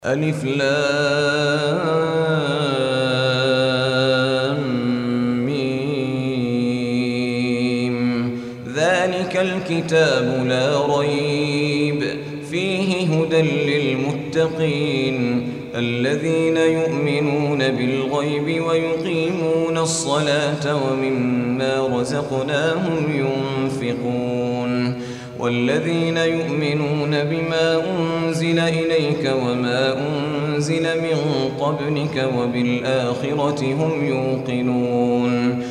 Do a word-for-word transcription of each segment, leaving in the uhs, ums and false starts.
ألف لام ميم. ذلك الكتاب لا ريب فيه هدى للمتقين الذين يؤمنون بالغيب ويقيمون الصلاة ومما رزقناهم ينفقون والذين يؤمنون بما أنزل إليك وما أنزل من قبلك وبالآخرة هم يوقنون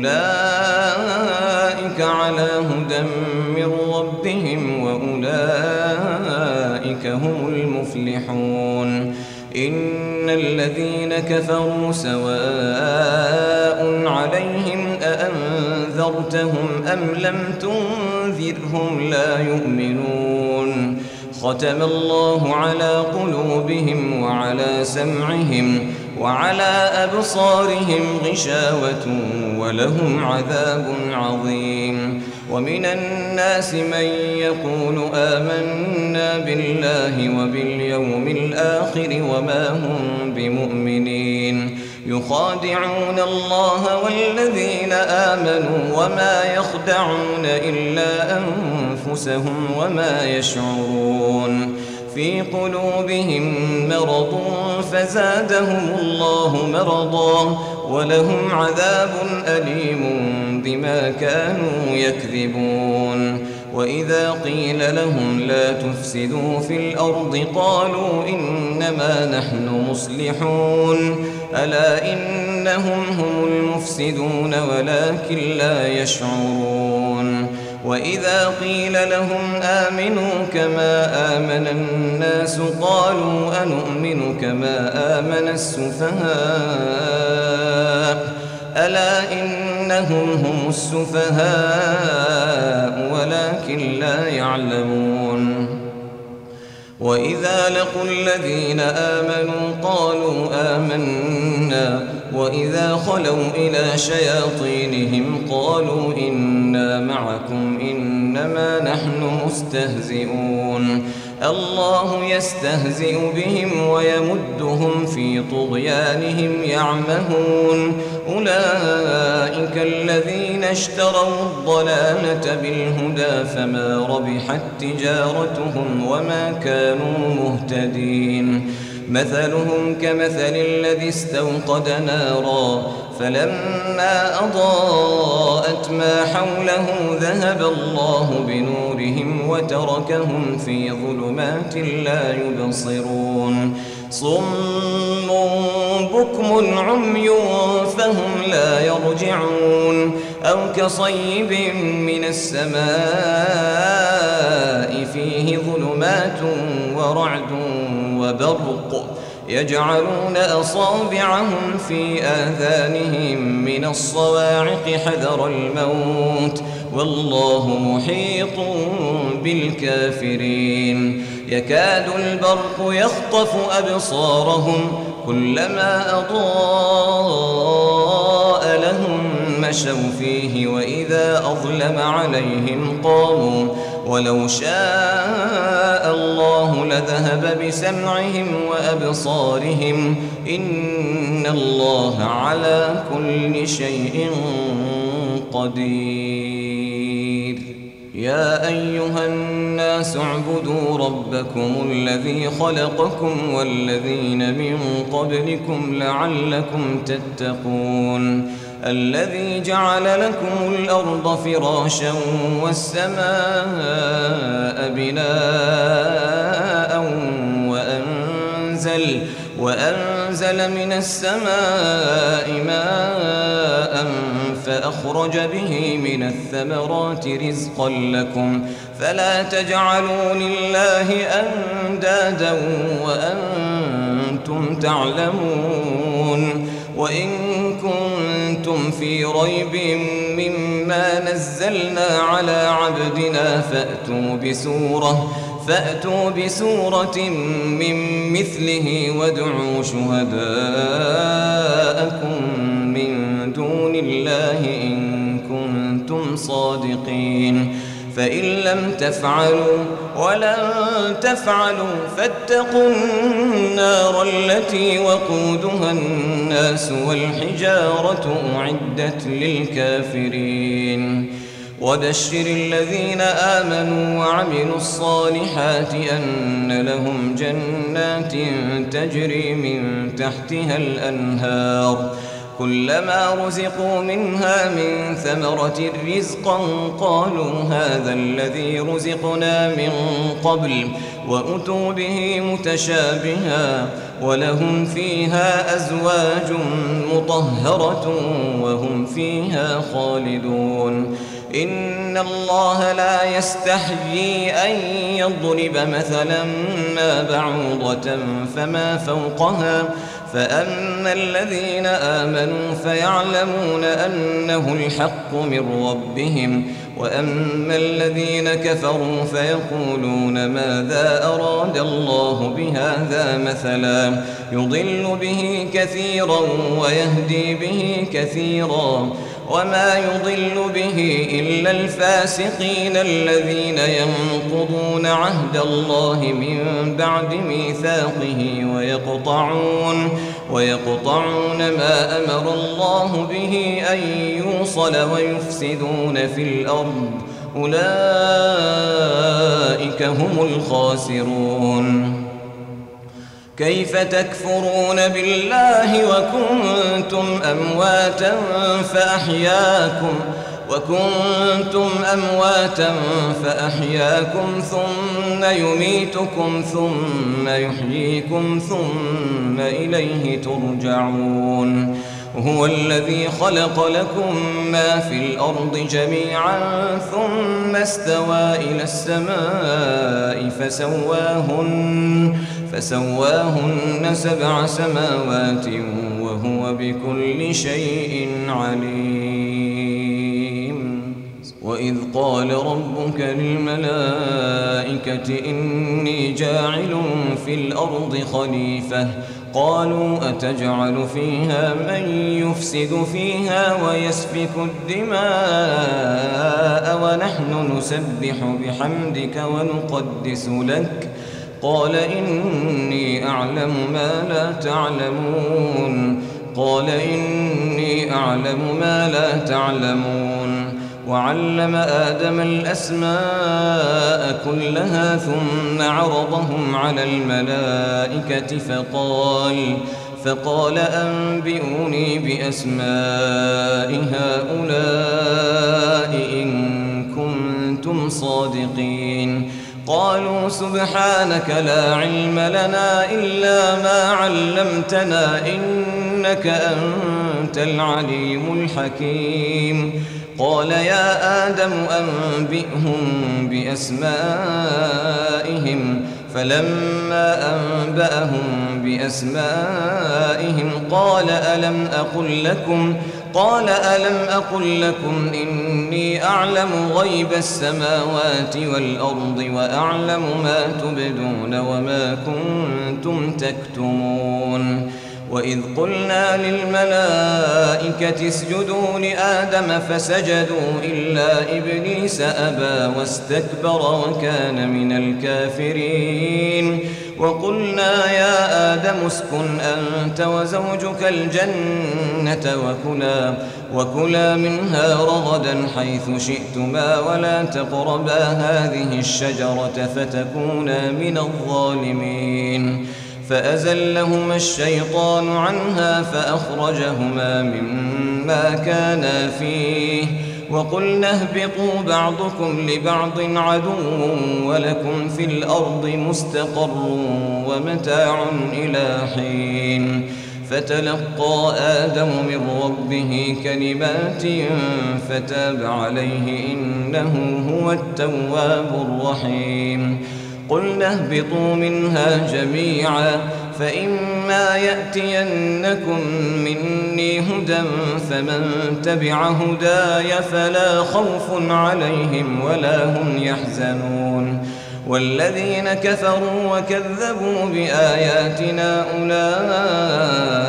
أولئك على هدى من ربهم وأولئك هم المفلحون إن الذين كفروا سواء عليهم أأنذرتهم أم لم تنذرهم لا يؤمنون ختم الله على قلوبهم وعلى سمعهم وعلى أبصارهم غشاوة ولهم عذاب عظيم ومن الناس من يقول آمنا بالله وباليوم الآخر وما هم بمؤمنين يخادعون الله والذين آمنوا وما يخدعون إلا أنفسهم وما يشعرون في قلوبهم مرض فزادهم الله مرضا ولهم عذاب أليم بما كانوا يكذبون وإذا قيل لهم لا تفسدوا في الأرض قالوا إنما نحن مصلحون ألا إنهم هم المفسدون ولكن لا يشعرون وإذا قيل لهم آمنوا كما آمن الناس قالوا أنؤمن كما آمن السفهاء ألا إنهم هم السفهاء ولكن لا يعلمون وإذا لقوا الذين آمنوا قالوا آمنا وإذا خلوا إلى شياطينهم قالوا إنا معكم إنما نحن مستهزئون الله يستهزئ بهم ويمدهم في طغيانهم يعمهون أولئك الذين اشتروا الضلالة بالهدى فما ربحت تجارتهم وما كانوا مهتدين مثلهم كمثل الذي استوقد نارا فلما أضاءت ما حوله ذهب الله بنورهم وتركهم في ظلمات لا يبصرون صم بكم عمي فهم لا يرجعون أو كصيب من السماء فيه ظلمات ورعد وبرق يجعلون أصابعهم في آذانهم من الصواعق حذر الموت والله محيط بالكافرين يكاد البرق يخطف أبصارهم كلما أضاء لهم مشوا فيه وإذا أظلم عليهم قاموا ولو شاء الله لذهب بسمعهم وأبصارهم إن الله على كل شيء قدير يا أيها الناس اعبدوا ربكم الذي خلقكم والذين من قبلكم لعلكم تتقون الذي جعل لكم الأرض فراشا والسماء بناء وأنزل, وأنزل من السماء ماء فأخرج به من الثمرات رزقا لكم فلا تجعلوا لله أندادا وأنتم تعلمون وإن كنتم في ريب مما نزلنا على عبدنا فأتوا بسورة فأتوا بسورة من مثله وادعوا شهداءكم من دون الله إن كنتم صادقين فإن لم تفعلوا ولن تفعلوا فاتقوا النار التي وقودها الناس والحجارة أعدت للكافرين وبشر الذين آمنوا وعملوا الصالحات أن لهم جنات تجري من تحتها الأنهار كلما رزقوا منها من ثمرة رزقا قالوا هذا الذي رزقنا من قبل وأتوا به متشابها ولهم فيها أزواج مطهرة وهم فيها خالدون إن الله لا يستحيي أن يضرب مثلا ما بعوضة فما فوقها فأما الذين آمنوا فيعلمون أنه الحق من ربهم وأما الذين كفروا فيقولون ماذا أراد الله بهذا مثلا يضل به كثيرا ويهدي به كثيرا وما يضل به إلا الفاسقين الذين ينقضون عهد الله من بعد ميثاقه ويقطعون ويقطعون ما أمر الله به أن يوصل ويفسدون في الأرض أولئك هم الخاسرون كيف تكفرون بالله وكنتم أمواتا فأحياكم وكنتم أمواتا فأحياكم ثم يميتكم ثم يحييكم ثم إليه ترجعون هو الذي خلق لكم ما في الأرض جميعا ثم استوى إلى السماء فسواهن فسواهن سبع سماوات وهو بكل شيء عليم وإذ قال ربك للملائكة إني جاعل في الأرض خليفة قالوا أتجعل فيها من يفسد فيها ويسفك الدماء ونحن نسبح بحمدك ونقدس لك قال إني أعلم ما لا تعلمون قال إني أعلم ما لا تعلمون وعلم آدم الأسماء كلها ثم عرضهم على الملائكة فقال فقال أنبئوني بأسماء هؤلاء إن كنتم صادقين قالوا سبحانك لا علم لنا إلا ما علمتنا إنك أنت العليم الحكيم قال يا آدم أنبئهم بأسمائهم فلما أنبأهم بأسمائهم قال ألم أقل لكم قال ألم أقل لكم إني أعلم غيب السماوات والأرض وأعلم ما تبدون وما كنتم تكتمون وإذ قلنا للملائكة اسجدوا لآدم فسجدوا إلا إبليس أبى واستكبر وكان من الكافرين وقلنا يا آدم اسكن أنت وزوجك الجنة وكلا وكلا منها رغدا حيث شئتما ولا تقربا هذه الشجرة فتكونا من الظالمين فأزلهما الشيطان عنها فأخرجهما مما كانا فيه وقلنا اهبطوا بعضكم لبعض عدو ولكم في الأرض مستقر ومتاع إلى حين فتلقى آدم من ربه كلمات فتاب عليه إنه هو التواب الرحيم قلنا اهبطوا منها جميعا فإما يأتينكم مني هدى فمن تبع هداي فلا خوف عليهم ولا هم يحزنون والذين كفروا وكذبوا بآياتنا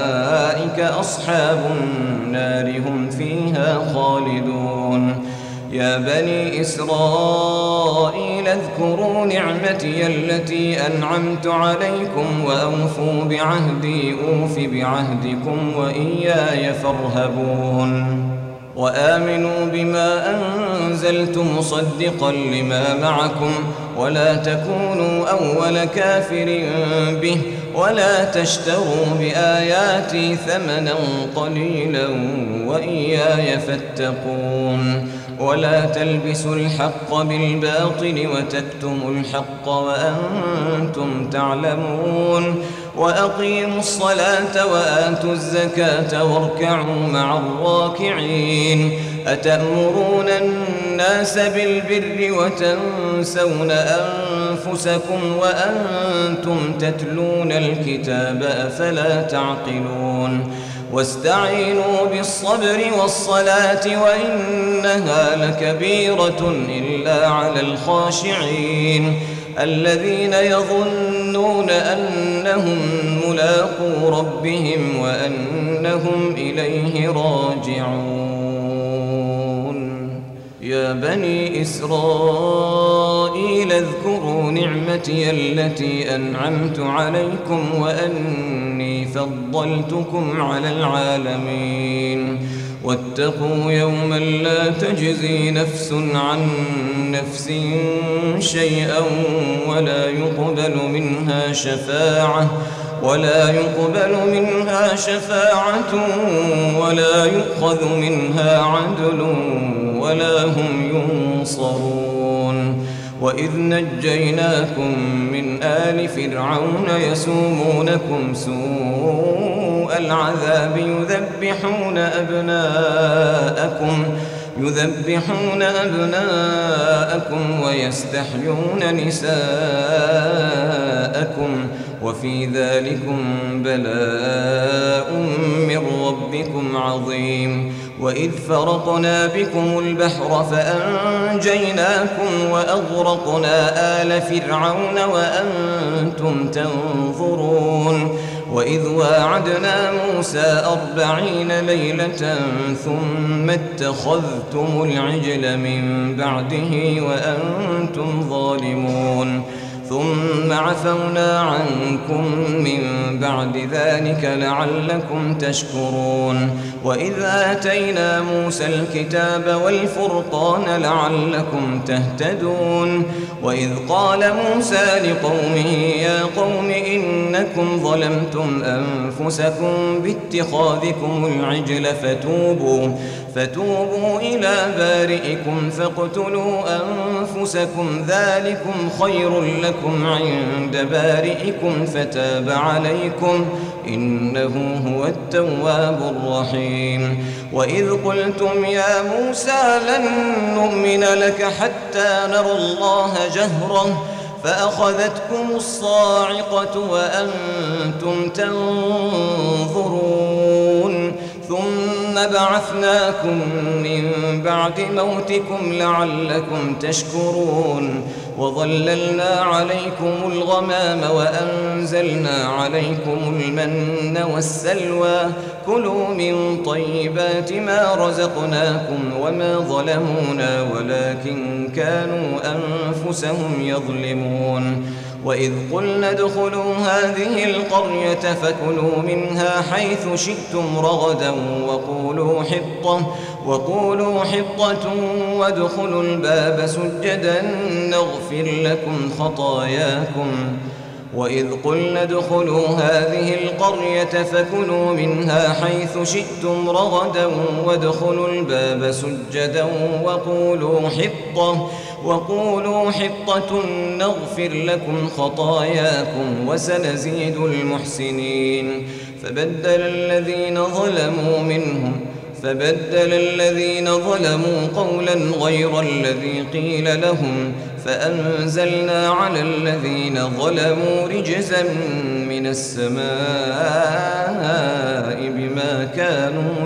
أولئك أصحاب النار هم فيها خالدون يا بني إسرائيل اذكروا نعمتي التي أنعمت عليكم وأوفوا بعهدي أوف بعهدكم وإياي فارهبون وآمنوا بما أنزلت مصدقا لما معكم ولا تكونوا أول كافر به ولا تشتروا بآياتي ثمنا قليلا وإياي فاتقون ولا تلبسوا الحق بالباطل وتكتموا الحق وأنتم تعلمون وأقيموا الصلاة وآتوا الزكاة واركعوا مع الراكعين أتأمرون الناس بالبر وتنسون أنفسكم وأنتم تتلون الكتاب أفلا تعقلون واستعينوا بالصبر والصلاة وإنها لكبيرة إلا على الخاشعين الذين يظنون أنهم ملاقو ربهم وأنهم إليه راجعون يا بني إسرائيل اذكروا نعمتي التي أنعمت عليكم وأني فضلتكم على العالمين واتقوا يوما لا تجزي نفس عن نفس شيئا ولا يقبل منها شفاعة ولا يقبل منها شفاعة ولا يؤخذ منها عدل ولا هم ينصرون وإذ نجيناكم من آل فرعون يسومونكم سوء العذاب يذبحون أبناءكم يذبحون أبناءكم ويستحيون نساءكم وفي ذلكم بلاء من ربكم عظيم وإذ فرقنا بكم البحر فأنجيناكم وأغرقنا آل فرعون وأنتم تنظرون وإذ واعدنا موسى أربعين ليلة ثم اتخذتم العجل من بعده وأنتم ظالمون ثم عفونا عنكم من بعد ذلك لعلكم تشكرون وإذ آتينا موسى الكتاب والفرقان لعلكم تهتدون وإذ قال موسى لقومه يا قوم إنكم ظلمتم أنفسكم باتخاذكم العجل فتوبوا فتوبوا إلى بارئكم فاقتلوا أنفسكم ذلكم خير لكم عند بارئكم فتاب عليكم إنه هو التواب الرحيم وإذ قلتم يا موسى لن نؤمن لك حتى نرى الله جهرة فأخذتكم الصاعقة وأنتم تنظرون ثم بعثناكم من بعد موتكم لعلكم تشكرون وظللنا عليكم الغمام وأنزلنا عليكم المن والسلوى كلوا من طيبات ما رزقناكم وما ظلمونا ولكن كانوا أنفسهم يظلمون وإذ قلنا ادخلوا هذه القرية فكلوا منها حيث شئتم رغدا وقولوا حطة وقولوا حطة وادخلوا الباب سجدا نغفر لكم خطاياكم وإذ قلنا ادخلوا هذه القرية فكلوا منها حيث شئتم رغدا وادخلوا الباب سجدا وقولوا حطة وقولوا حطة نغفر لكم خطاياكم وسنزيد المحسنين فبدل الذين ظلموا منهم فبدل الذين ظلموا قولا غير الذي قيل لهم فأنزلنا على الذين ظلموا رجزا من السماء بما كانوا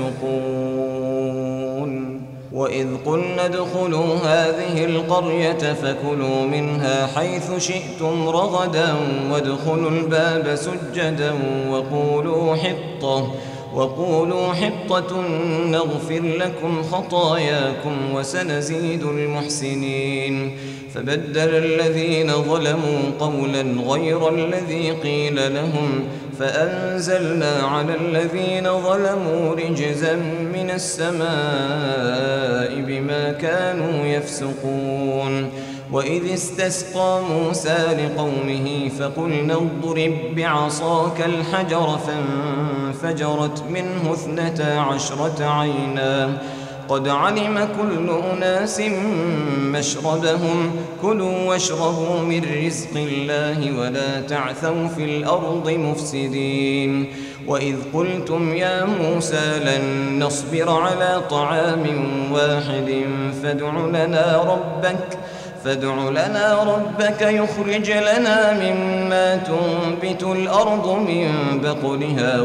يفسقون وإذ قلنا ادخلوا هذه القرية فكلوا منها حيث شئتم رغدا وادخلوا الباب سجدا وقولوا حطة وقولوا حطة نغفر لكم خطاياكم وسنزيد المحسنين. فبدل الذين ظلموا قولا غير الذي قيل لهم فأنزلنا على الذين ظلموا رجزا من السماء بما كانوا يفسقون. وإذ استسقى موسى لقومه فقلنا اضرب بعصاك الحجر فانفجرت منه اثنتا عشرة عينا قد علم كل أناس مشربهم كلوا واشربوا من رزق الله ولا تعثوا في الأرض مفسدين. وإذ قلتم يا موسى لن نصبر على طعام واحد فادع لنا ربك فادع لنا ربك يخرج لنا مما تنبت الأرض من بقلها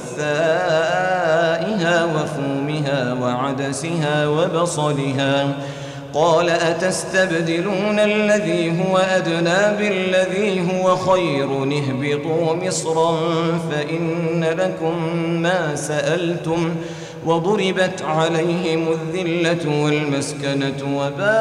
وقثائها وفومها وعدسها وبصلها قال أتستبدلون الذي هو أدنى بالذي هو خير اهبطوا مصرا فإن لكم ما سألتم وضربت عليهم الذلة والمسكنة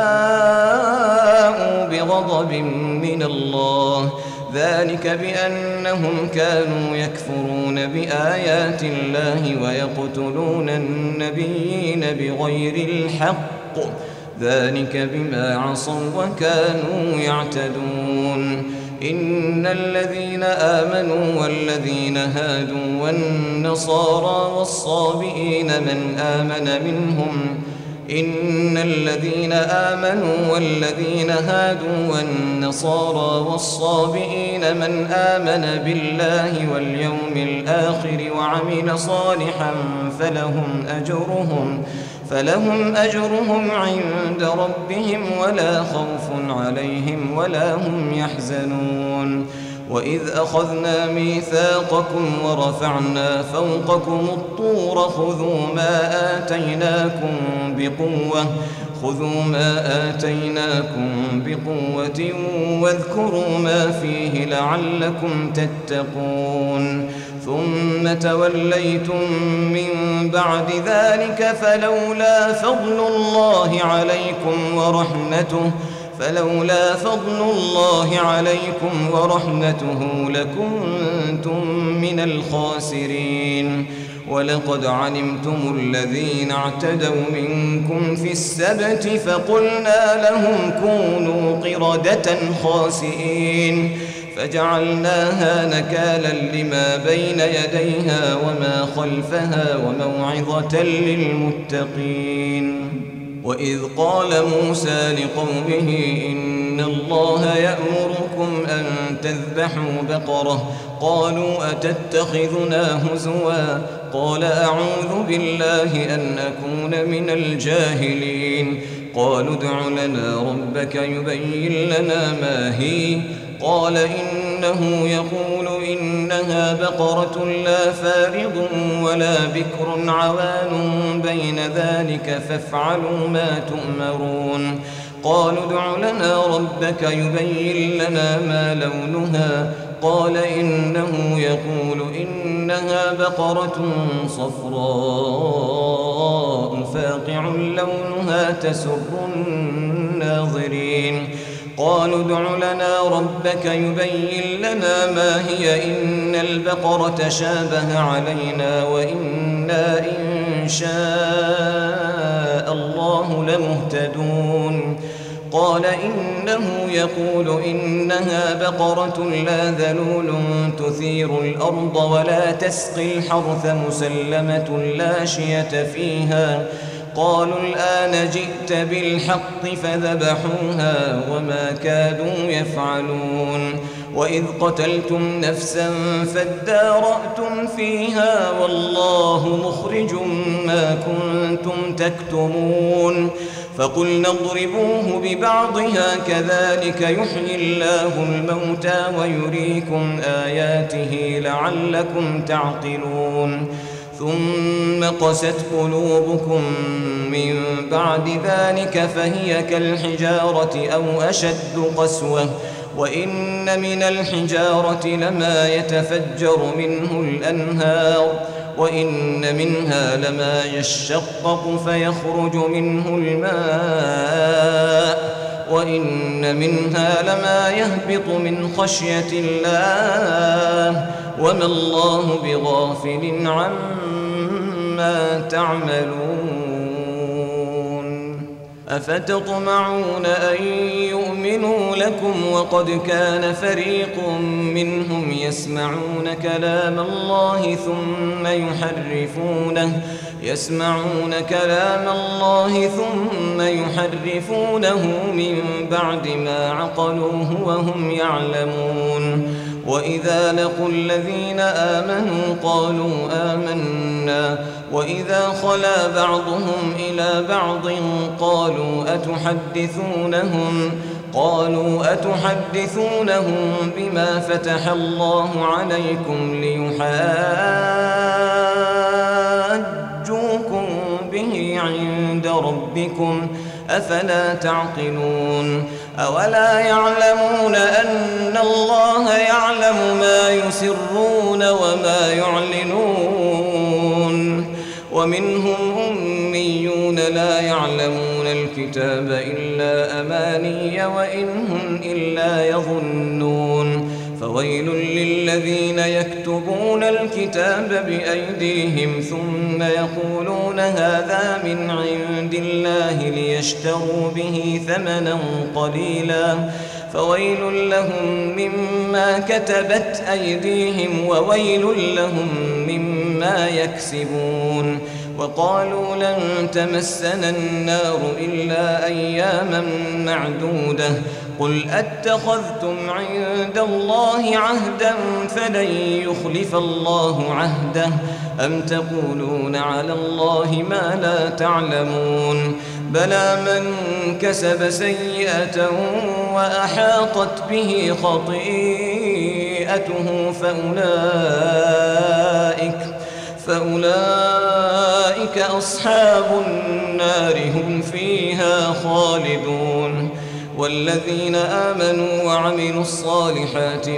وباءوا بغضب من الله ذلك بأنهم كانوا يكفرون بآيات الله ويقتلون النبيين بغير الحق ذلك بما عصوا وكانوا يعتدون. إن الذين آمنوا والذين هادوا والنصارى والصابئين من آمن منهم إن الذين آمنوا والذين هادوا والنصارى والصابئين من آمن بالله واليوم الآخر وعمل صالحا فلهم أجرهم فلهم أجرهم عند ربهم ولا خوف عليهم ولا هم يحزنون. وإذ أخذنا ميثاقكم ورفعنا فوقكم الطور خذوا ما آتيناكم بقوة خذوا ما آتيناكم بقوة واذكروا ما فيه لعلكم تتقون. ثم توليتم من بعد ذلك فلولا فضل الله عليكم ورحمته فلولا فضل الله عليكم ورحمته لكنتم من الخاسرين. ولقد علمتم الذين اعتدوا منكم في السبت فقلنا لهم كونوا قردة خاسئين فجعلناها نكالا لما بين يديها وما خلفها وموعظة للمتقين. وإذ قال موسى لقومه إن الله يأمركم أن تذبحوا بقرة قالوا أتتخذنا هزوا قال أعوذ بالله أن أكون من الجاهلين. قالوا ادع لنا ربك يبين لنا ما هي قال إنه يقول إنها بقرة لا فارض ولا بكر عوان بين ذلك فافعلوا ما تؤمرون. قالوا ادع لنا ربك يبين لنا ما لونها قال إنه يقول إنها بقرة صفراء فاقع لونها تسر الناظرين. قالوا ادع لنا ربك يبين لنا ما هي إن البقرة شابه علينا وإنا إن شاء الله لمهتدون. قال إنه يقول إنها بقرة لا ذلول تثير الأرض ولا تسقي الحرث مسلمة لا شية فيها. قالوا الآن جئت بالحق فذبحوها وما كادوا يفعلون. وإذ قتلتم نفسا فادارأتم فيها والله مخرج ما كنتم تكتمون. فقلنا اضربوه ببعضها كذلك يحيي الله الموتى ويريكم آياته لعلكم تعقلون. ثم قست قلوبكم من بعد ذلك فهي كالحجارة أو أشد قسوة وإن من الحجارة لما يتفجر منه الأنهار وإن منها لما يشقق فيخرج منه الماء وإن منها لما يهبط من خشية الله وما الله بغافل عما تعملون أفتطمعون أن يؤمنوا لكم وقد كان فريق منهم يسمعون كلام الله ثم يحرفونه يسمعون كلام الله ثم يحرفونه من بعد ما عقلوه وهم يعلمون وإذا لقوا الذين آمنوا قالوا آمنا وإذا خلا بعضهم إلى بعض قالوا أتحدثونهم قالوا أتحدثونهم بما فتح الله عليكم ليحاجوكم به عند ربكم أفلا تعقلون أولا يعلمون أن الله يعلم ما يسرون وما يعلنون ومنهم أميون لا يعلمون الكتاب إلا أماني وإن هم إلا يظنون فويل للذين يكتبون الكتاب بأيديهم ثم يقولون هذا من عند الله ليشتروا به ثمنا قليلا فويل لهم مما كتبت أيديهم وويل لهم مما يكسبون وقالوا لن تمسنا النار إلا أياما معدودة قل أتخذتم عند الله عهدا فلن يخلف الله عهده أم تقولون على الله ما لا تعلمون بلى من كسب سيئة وأحاطت به خطيئته فأولئك فأولئك أصحاب النار هم فيها خالدون والذين آمنوا وعملوا الصالحات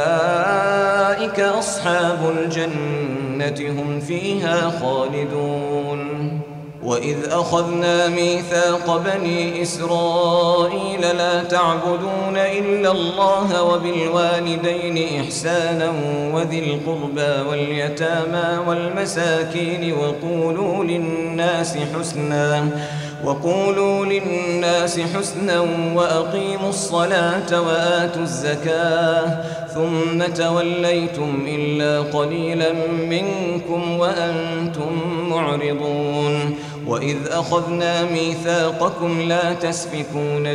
أولئك أصحاب الجنة هم فيها خالدون وإذ أخذنا ميثاق بني إسرائيل لا تعبدون إلا الله وبالوالدين إحسانا وذي القربى واليتامى والمساكين وقولوا للناس حسنا وقولوا للناس حسنا وأقيموا الصلاة وآتوا الزكاة ثم توليتم إلا قليلا منكم وأنتم معرضون وإذ أخذنا ميثاقكم لا تسفكون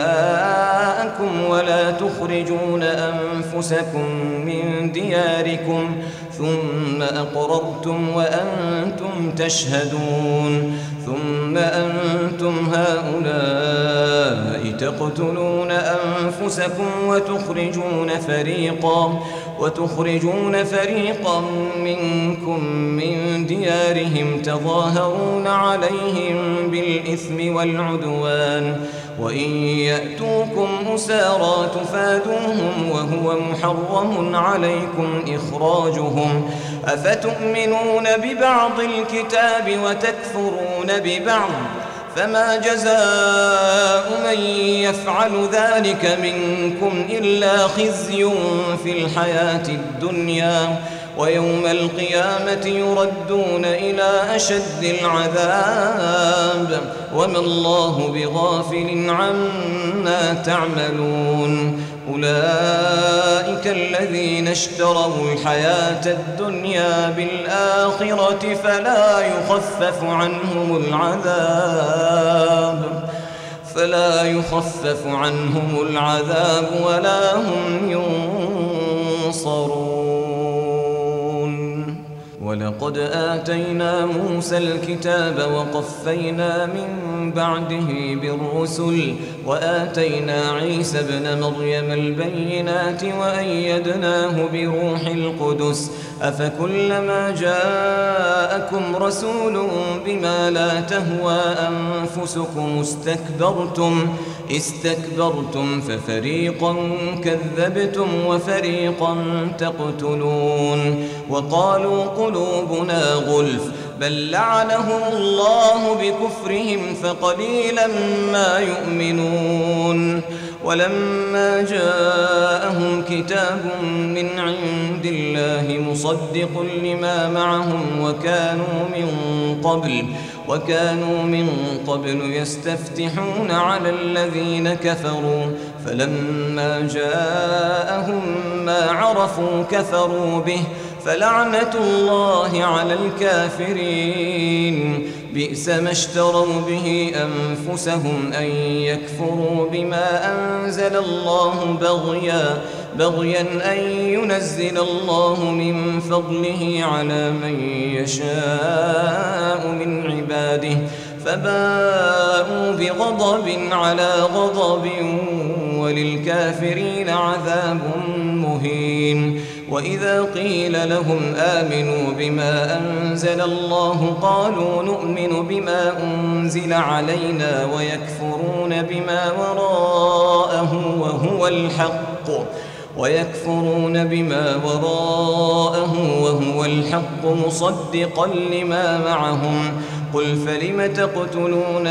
دماءكم ولا تخرجون أنفسكم من دياركم ثم أقررتم وأنتم تشهدون ثم أنتم هؤلاء تقتلون أنفسكم وتخرجون فريقا وتخرجون فريقا منكم من ديارهم تظاهرون عليهم بالإثم والعدوان وإن يأتوكم أسارى تفادوهم وهو محرم عليكم إخراجهم أفتؤمنون ببعض الكتاب وتكفرون ببعض فما جزاء من يفعل ذلك منكم إلا خزي في الحياة الدنيا ويوم القيامة يردون إلى أشد العذاب وما الله بغافل عما تعملون أولئك الذين اشتروا الحياة الدنيا بالآخرة فلا يخفف عنهم العذاب فلا يخفف عنهم العذاب ولا هم ينصرون ولقد آتينا موسى الكتاب وقفينا من بعده بالرسل وآتينا عيسى ابن مريم البينات وأيدناه بروح القدس أفكلما جاءكم رسول بما لا تهوى أنفسكم استكبرتم استكبرتم ففريقا كذبتم وفريقا تقتلون وقالوا قلوبنا غلف بل لعنهم الله بكفرهم فقليلا ما يؤمنون ولما جاءهم كتاب من عند الله مصدق لما معهم وكانوا من قبل وكانوا من قبل يستفتحون على الذين كفروا فلما جاءهم ما عرفوا كفروا به فلعنة الله على الكافرين بئس ما اشتروا به أنفسهم أن يكفروا بما أنزل الله بغيا بغيا أن ينزل الله من فضله على من يشاء من عباده فباءوا بغضب على غضب وللكافرين عذاب مهين وإذا قيل لهم آمنوا بما أنزل الله قالوا نؤمن بما أنزل علينا ويكفرون بما وراءه وهو الحق ويكفرون بما وراءه وهو الحق مصدقا لما معهم قل فلم تقتلون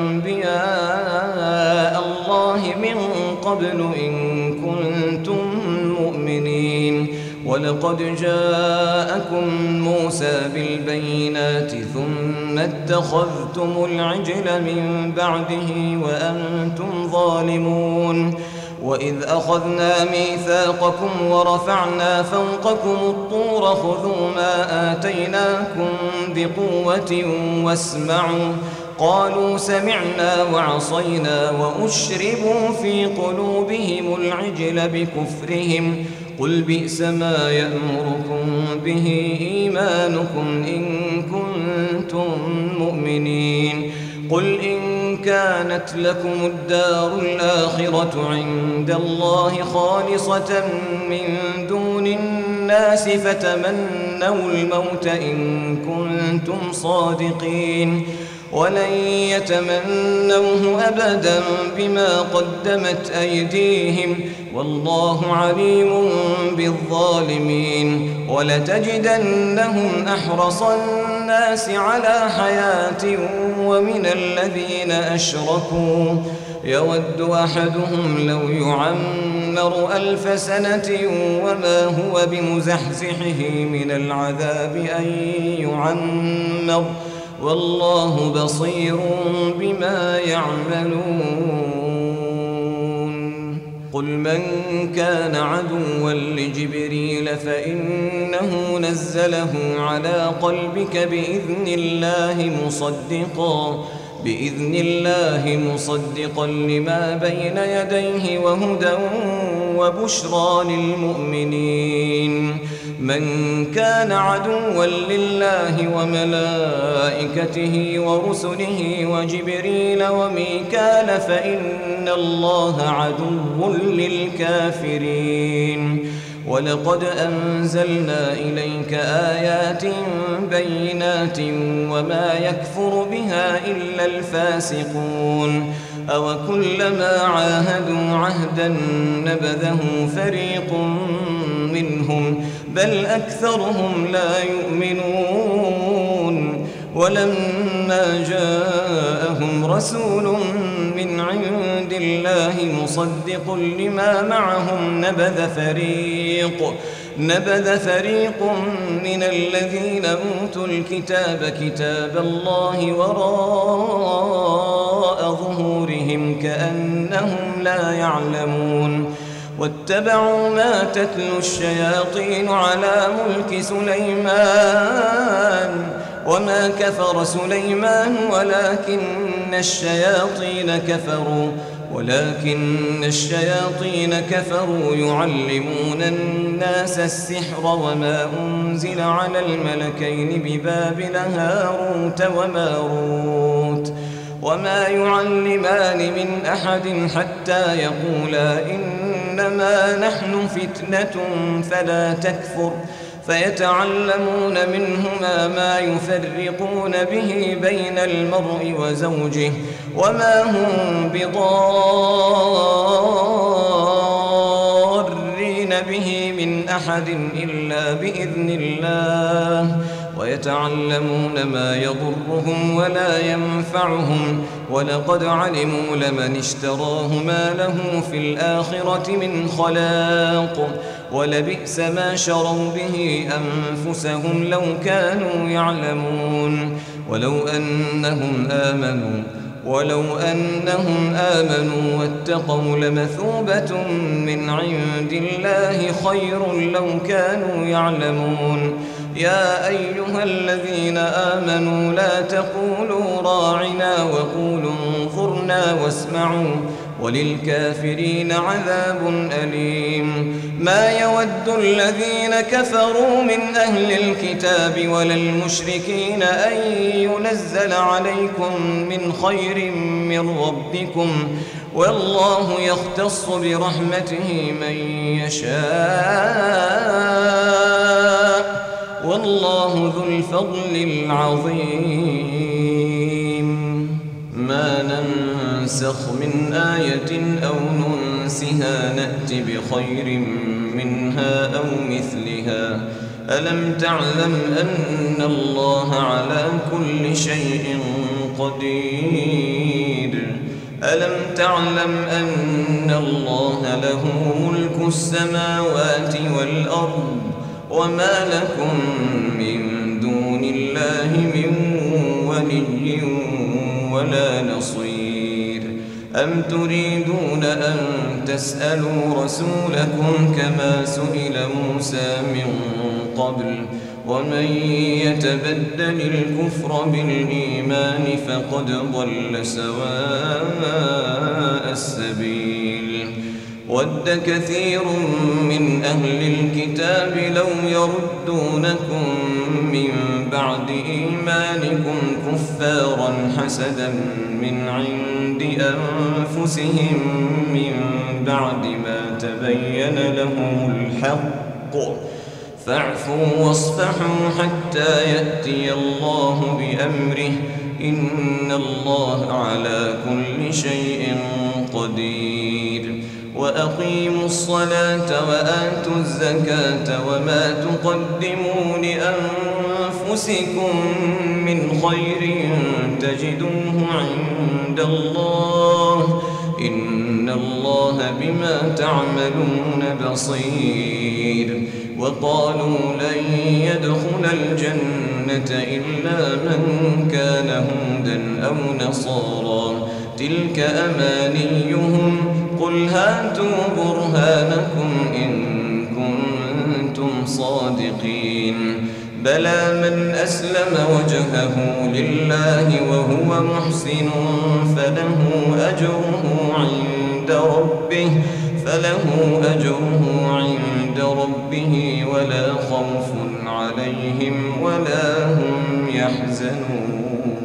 أنبياء الله من قبل إن كنتم مؤمنين ولقد جاءكم موسى بالبينات ثم اتخذتم العجل من بعده وأنتم ظالمون وإذ أخذنا ميثاقكم ورفعنا فوقكم الطور خذوا ما آتيناكم بقوة واسمعوا قالوا سمعنا وعصينا وأشربوا في قلوبهم العجل بكفرهم قل بئس ما يأمركم به إيمانكم إن كنتم مؤمنين قل إن كانت لكم الدار الآخرة عند الله خالصة من دون الناس فتمنوا الموت إن كنتم صادقين ولن يتمنوه أبدا بما قدمت أيديهم والله عليم بالظالمين ولتجدنهم أحرص الناس على حياة ومن الذين أشركوا يود أحدهم لو يعمر ألف سنة وما هو بمزحزحه من العذاب أن يعمر والله بصير بما يعملون قل من كان عدوا لجبريل فإنه نزله على قلبك بإذن الله مصدقا بإذن الله مصدقا لما بين يديه وهدى وبشرى للمؤمنين من كان عدوا لله وملائكته ورسله وجبريل وميكال فإن الله عدو للكافرين ولقد أنزلنا إليك آيات بينات وما يكفر بها إلا الفاسقون أو كلما عاهدوا عهدا نبذه فريق منهم بل أكثرهم لا يؤمنون ولما جاءهم رسول من عند الله مصدق لما معهم نبذ فريق نبذ فريق من الذين أوتوا الكتاب كتاب الله وراء ظهورهم كأنهم لا يعلمون واتبعوا ما تتلو الشياطين على ملك سليمان وما كفر سليمان ولكن الشياطين كفروا ولكن الشياطين كفروا يعلمون الناس السحر وما أنزل على الملكين ببابل هاروت وماروت وما يعلمان من أحد حتى يقولا إنما نحن فتنة فلا تكفر فيتعلمون منهما ما يفرقون به بين المرء وزوجه وما هم بضارين به من أحد إلا بإذن الله ويتعلمون ما يضرهم ولا ينفعهم ولقد علموا لمن اشتراه ما له في الآخرة من خلاق ولبئس ما شروا به أنفسهم لو كانوا يعلمون ولو أنهم آمنوا ولو أنهم آمنوا واتقوا لمثوبة من عند الله خير لو كانوا يعلمون يا أيها الذين آمنوا لا تقولوا راعنا وقولوا انظرنا واسمعوا وللكافرين عذاب أليم ما يود الذين كفروا من أهل الكتاب ولا المشركين أن ينزل عليكم من خير من ربكم والله يختص برحمته من يشاء والله ذو الفضل العظيم ما ننسخ من آية أو ننسها نأت بخير منها أو مثلها ألم تعلم أن الله على كل شيء قدير ألم تعلم أن الله له ملك السماوات والأرض وما لكم من دون الله من ولي ولا نصير أم تريدون أن تسألوا رسولكم كما سئل موسى من قبل ومن يتبدل الكفر بالإيمان فقد ضل سواء السبيل ود كثير من أهل الكتاب لو يردونكم من بعد إيمانكم كفارا حسدا من عند أنفسهم من بعد ما تبين لهم الحق فاعفوا واصفحوا حتى يأتي الله بأمره إن الله على كل شيء قدير وأقيموا الصلاة وآتوا الزكاة وما تقدموا لأنفسكم من خير تجدوه عند الله إن الله بما تعملون بصير وقالوا لن يدخل الجنة إلا من كان هودا أو نصارى تلك أمانيهم قل هاتوا برهانكم إن كنتم صادقين بلى من أسلم وجهه لله وهو محسن فله أجره عند ربه فله أجره عند ربه ولا خوف عليهم ولا هم يحزنون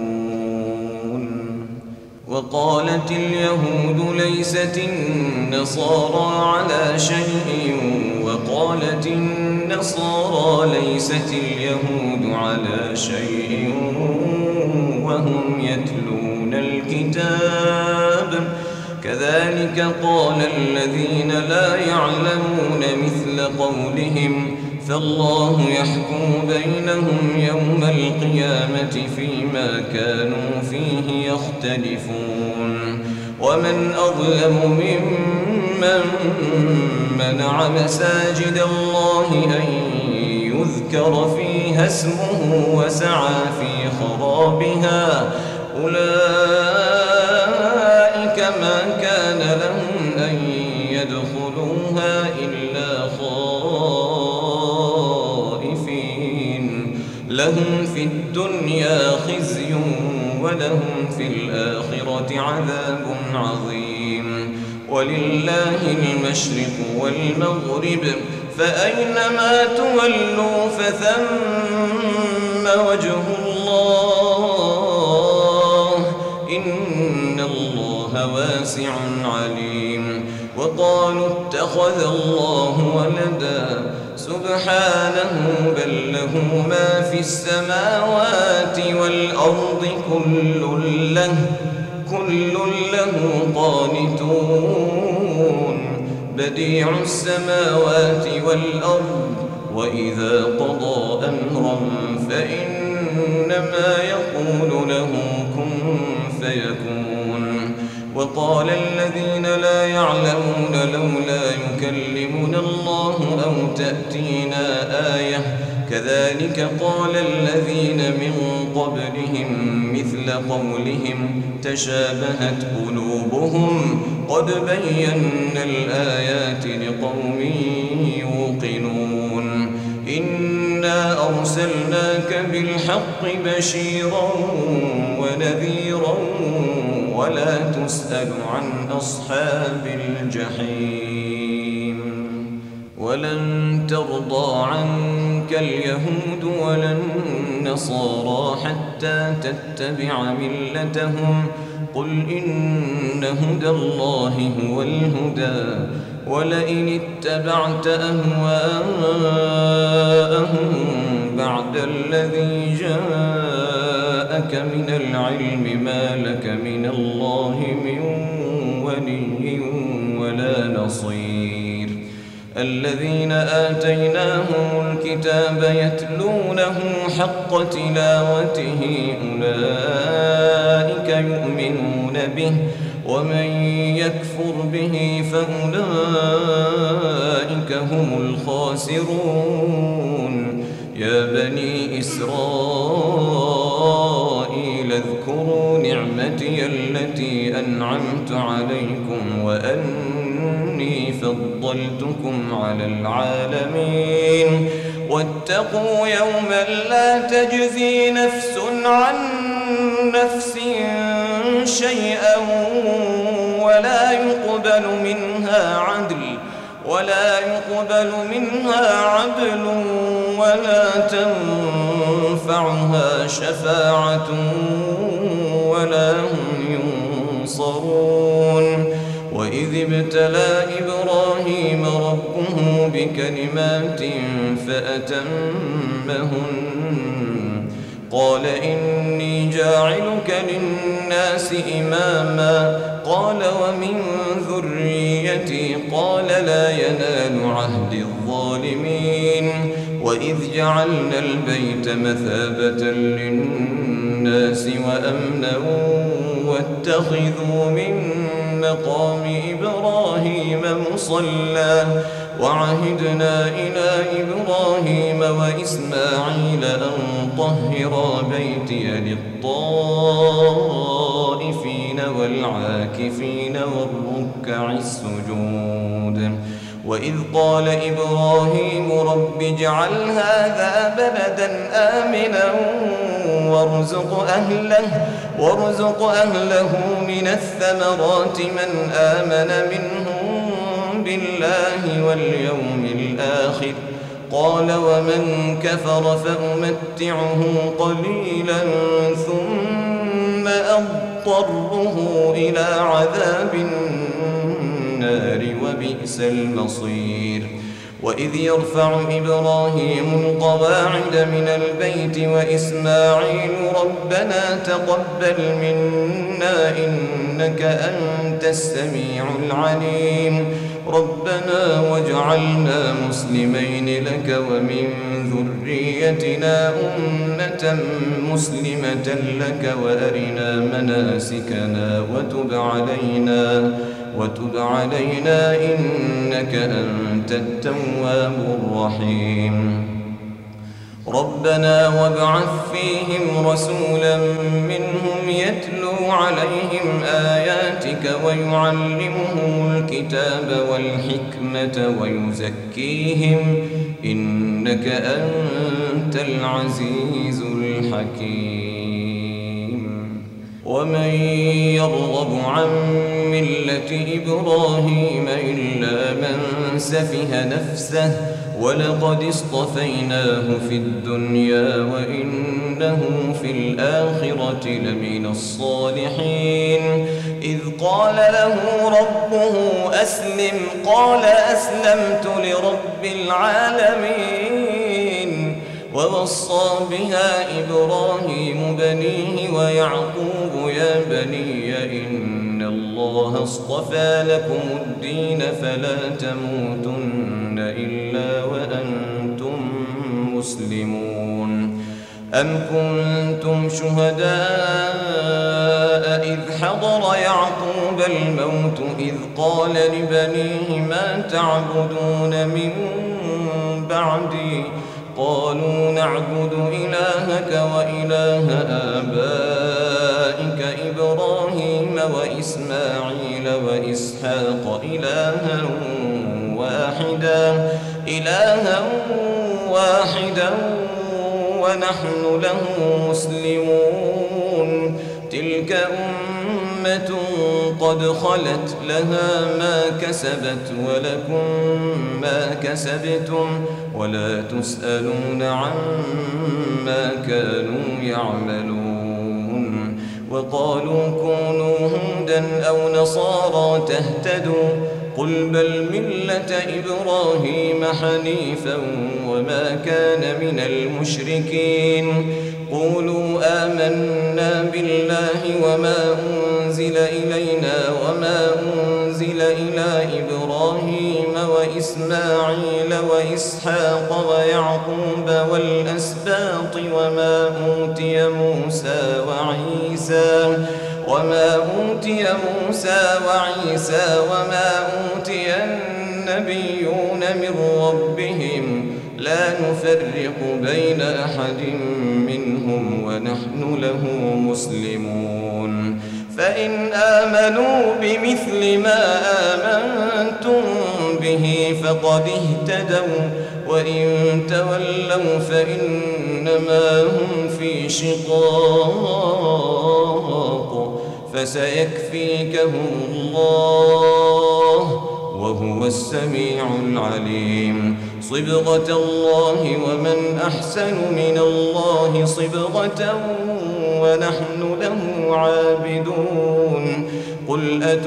وقالت اليهود ليست النصارى على شيء وقالت النصارى ليست اليهود على شيء وهم يتلون الكتاب كذلك قال الذين لا يعلمون مثل قولهم فالله يحكم بينهم يوم القيامة فيما كانوا فيه يختلفون ومن أظلم ممن منع مساجد الله أن يذكر فيها اسمه وسعى في خرابها أولئك ما كان لهم أن يدخلوها إلا خائفين لهم في الدنيا خزي ولهم في الآخرة عذاب عظيم ولله المشرق والمغرب فأينما تولوا فثم وجه الله إن الله واسع عليم وقالوا اتخذ الله ولدا سبحانه بل له ما في السماوات والأرض كل له كل له قانتون بديع السماوات والأرض وإذا قضى أمرا فإنما يقول له كن فيكون وقال الذين لا يعلمون لولا يكلمنا الله أو تأتينا آية كذلك قال الذين من قبلهم مثل قولهم تشابهت قلوبهم قد بينا الآيات لقوم يوقنون إنا أرسلناك بالحق بشيرا ونذيرا ولا تسأل عن أصحاب الجحيم ولن ترضى عنك اليهود ولا النصارى حتى تتبع ملتهم قل إن هدى الله هو الهدى ولئن اتبعت أهواءهم بعد الذي جاءك من العلم ما لك من الله من ولي ولا نصير الذين آتيناهم الكتاب يتلونه حق تلاوته أولئك يؤمنون به ومن يكفر به فأولئك هم الخاسرون يا بني إسرائيل اذكروا نعمتي التي أنعمت عليكم وأني فضلتكم على العالمين واتقوا يوما لا تجزي نفس عن نفس شيئا ولا يقبل منها عدل ولا يقبل منها عدل ولا تنفعها شفاعة ولا هم ينصرون وإذ ابتلى إبراهيم ربه بكلمات فأتمهن قال إني جاعلك للناس إماما قال ومن ذريتي قال لا ينال عهد الظالمين وإذ جعلنا البيت مثابة للناس وأمنا واتخذوا من مقام إبراهيم مصلى وعهدنا إلى إبراهيم وإسماعيل أن طهرا بيتي للطائفين والعاكفين والركع السجود وإذ قال إبراهيم رب اجعل هذا بلدا آمنا وارزق أهله وارزق أهله من الثمرات من آمن منهم بالله واليوم الآخر قال ومن كفر فأمتعه قليلا ثم أضطره إلى عذاب النار وبئس المصير وإذ يرفع إبراهيم القواعد من البيت وإسماعيل ربنا تقبل منا إنك أنت السميع العليم ربنا واجعلنا مسلمين لك ومن ذريتنا أمة مسلمة لك وأرنا مناسكنا وتب علينا وتب علينا إنك أنت التواب الرحيم ربنا وابعث فيهم رسولا منهم يتلو عليهم آياتك ويعلمهم الكتاب والحكمة ويزكيهم إنك أنت العزيز الحكيم ومن يرغب عن ملة إبراهيم إلا من سفه نفسه ولقد اصطفيناه في الدنيا وإنه في الآخرة لمن الصالحين إذ قال له ربه أسلم قال أسلمت لرب العالمين ووصى بها إبراهيم بنيه ويعقوب يا بني إن الله اصطفى لكم الدين فلا تموتن إلا وأنتم مسلمون أم كنتم شهداء إذ حضر يعقوب الموت إذ قال لبنيه ما تعبدون من بعدي قالوا نعبد إلهك وإله آبائك إبراهيم وإسماعيل وإسحاق إلها واحدا إلها واحدا ونحن له مسلمون تلك أمة قد خلت لها ما كسبت ولكم ما كسبتم ولا تسألون عما كانوا يعملون وقالوا كونوا هودا أو نصارى تهتدوا قل بل ملة إبراهيم حنيفا وما كان من المشركين قولوا آمنا بالله وما أنزل إلينا وما أنزل إلى إبراهيم وإسماعيل وإسحاق ويعقوب والأسباط وما أوتي موسى وعيسى وما أوتي موسى وعيسى وما أوتي النبيون من ربهم لا نفرق بين أحد منهم ونحن له مسلمون فإن آمنوا بمثل ما آمنتم به فقد اهتدوا وإن تولوا فإنما هم في شقاق فسيكفيكهم الله وهو السميع العليم صبغة الله ومن أحسن من الله صبغة ونحن له عابدون قل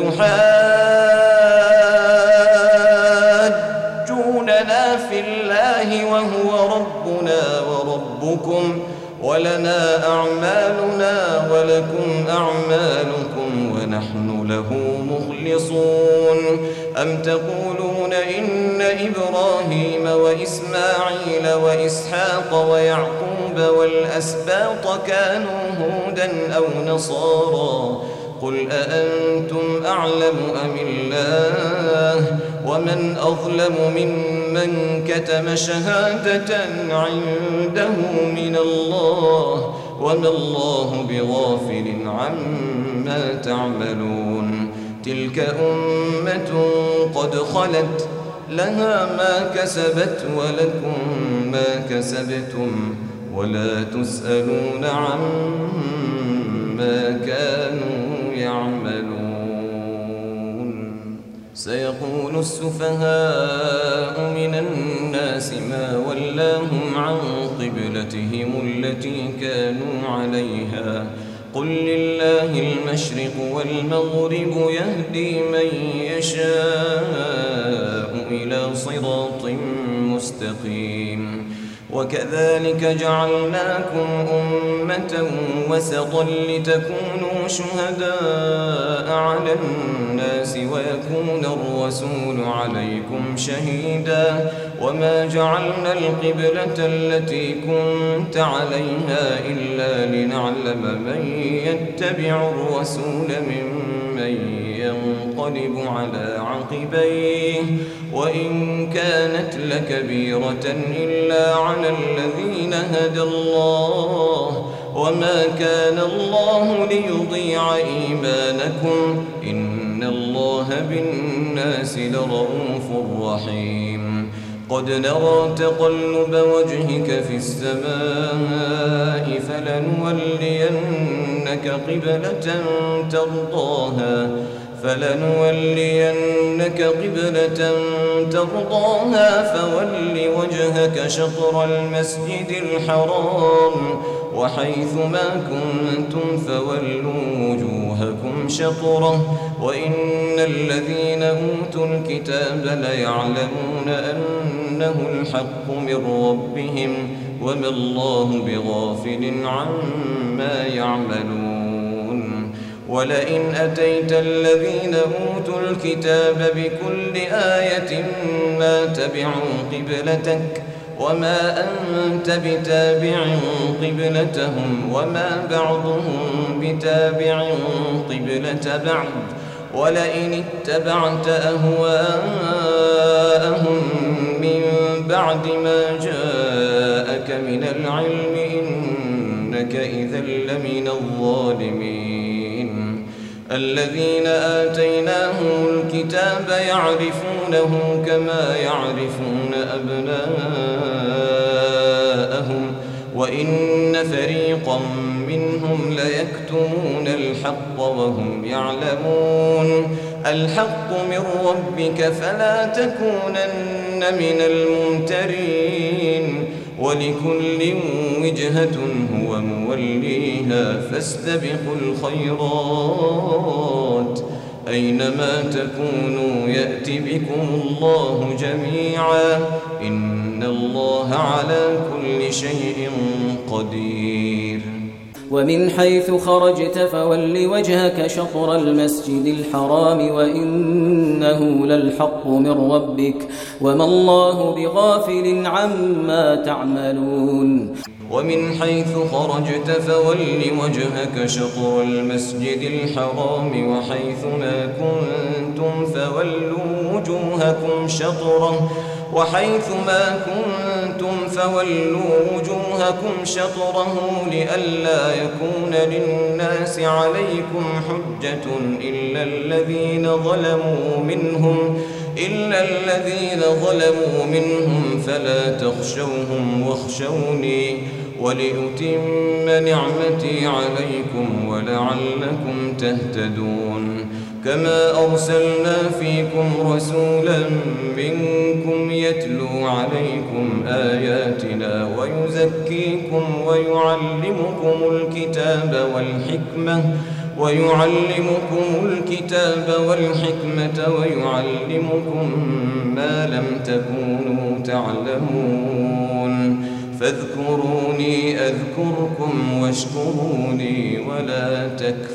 أتحاجوننا في الله وهو ربنا وربكم ولنا أعمالنا ولكم أعمالكم ونحن له مخلصون أم تقولون إن إبراهيم وإسماعيل وإسحاق ويعقوب والأسباط كانوا هودا أو نصارى قل أأنتم أعلم أم الله ومن أظلم ممن كتم شهادة عنده من الله وما الله بغافل عما تعملون تلك أمة قد خلت لها ما كسبت ولكم ما كسبتم ولا تسألون عما كانوا يعملون سيقول السفهاء من الناس ما ولاهم عن قبلتهم التي كانوا عليها قل لله المشرق والمغرب يهدي من يشاء إلى صراط مستقيم وكذلك جعلناكم أمة وسطا لتكونوا شهداء على الناس ويكون الرسول عليكم شهيدا وما جعلنا القبلة التي كنت عليها إلا لنعلم من يتبع الرسول ممن ينقلب على عقبيه وإن كانت لكبيرة إلا على الذين هدى الله وما كان الله ليضيع إيمانكم إن الله بالناس لرؤوف رحيم قد نرى تقلب وجهك في السماء فلنولينك قبلة ترضاها فلنولينك قبلة ترضاها فول وجهك شطر المسجد الحرام وحيث ما كنتم فولوا وجوهكم شطره وإن الذين أوتوا الكتاب ليعلمون أنه الحق من ربهم وما الله بغافل عما يعملون. ولئن أتيت الذين أوتوا الكتاب بكل آية ما تبعوا قبلتك وما أنت بتابع قبلتهم وما بعضهم بتابع قبلة بعض ولئن اتبعت أهواءهم من بعد ما جاءك من العلم إنك إذا لمن الظالمين. الذين آتيناهم الكتاب يعرفونه كما يعرفون أبناءهم وإن فريقا منهم ليكتمون الحق وهم يعلمون. الحق من ربك فلا تكونن من الممترين ولكل وجهة هو موليها فاستبقوا الخيرات أينما تكونوا يأت بكم الله جميعا إن الله على كل شيء قدير. ومن حيث خرجت فول وجهك شطر المسجد الحرام وإنه للحق من ربك وما الله بغافل عما تعملون. ومن حيث خرجت فول وجهك شطر المسجد الحرام وحيث ما كنتم فولوا وجوهكم شطره وحيث ما كنتم فولوا وجوهكم شطره لئلا يكون للناس عليكم حجة إلا الذين ظلموا منهم إلا الذين ظلموا منهم فلا تخشوهم واخشوني ولأتم نعمتي عليكم ولعلكم تهتدون. كما أرسلنا فيكم رسولا منكم يتلو عليكم آياتنا ويزكيكم ويعلمكم الكتاب والحكمة ويعلمكم الكتاب والحكمة ويعلمكم ما لم تكونوا تعلمون. فاذكروني أذكركم واشكروني ولا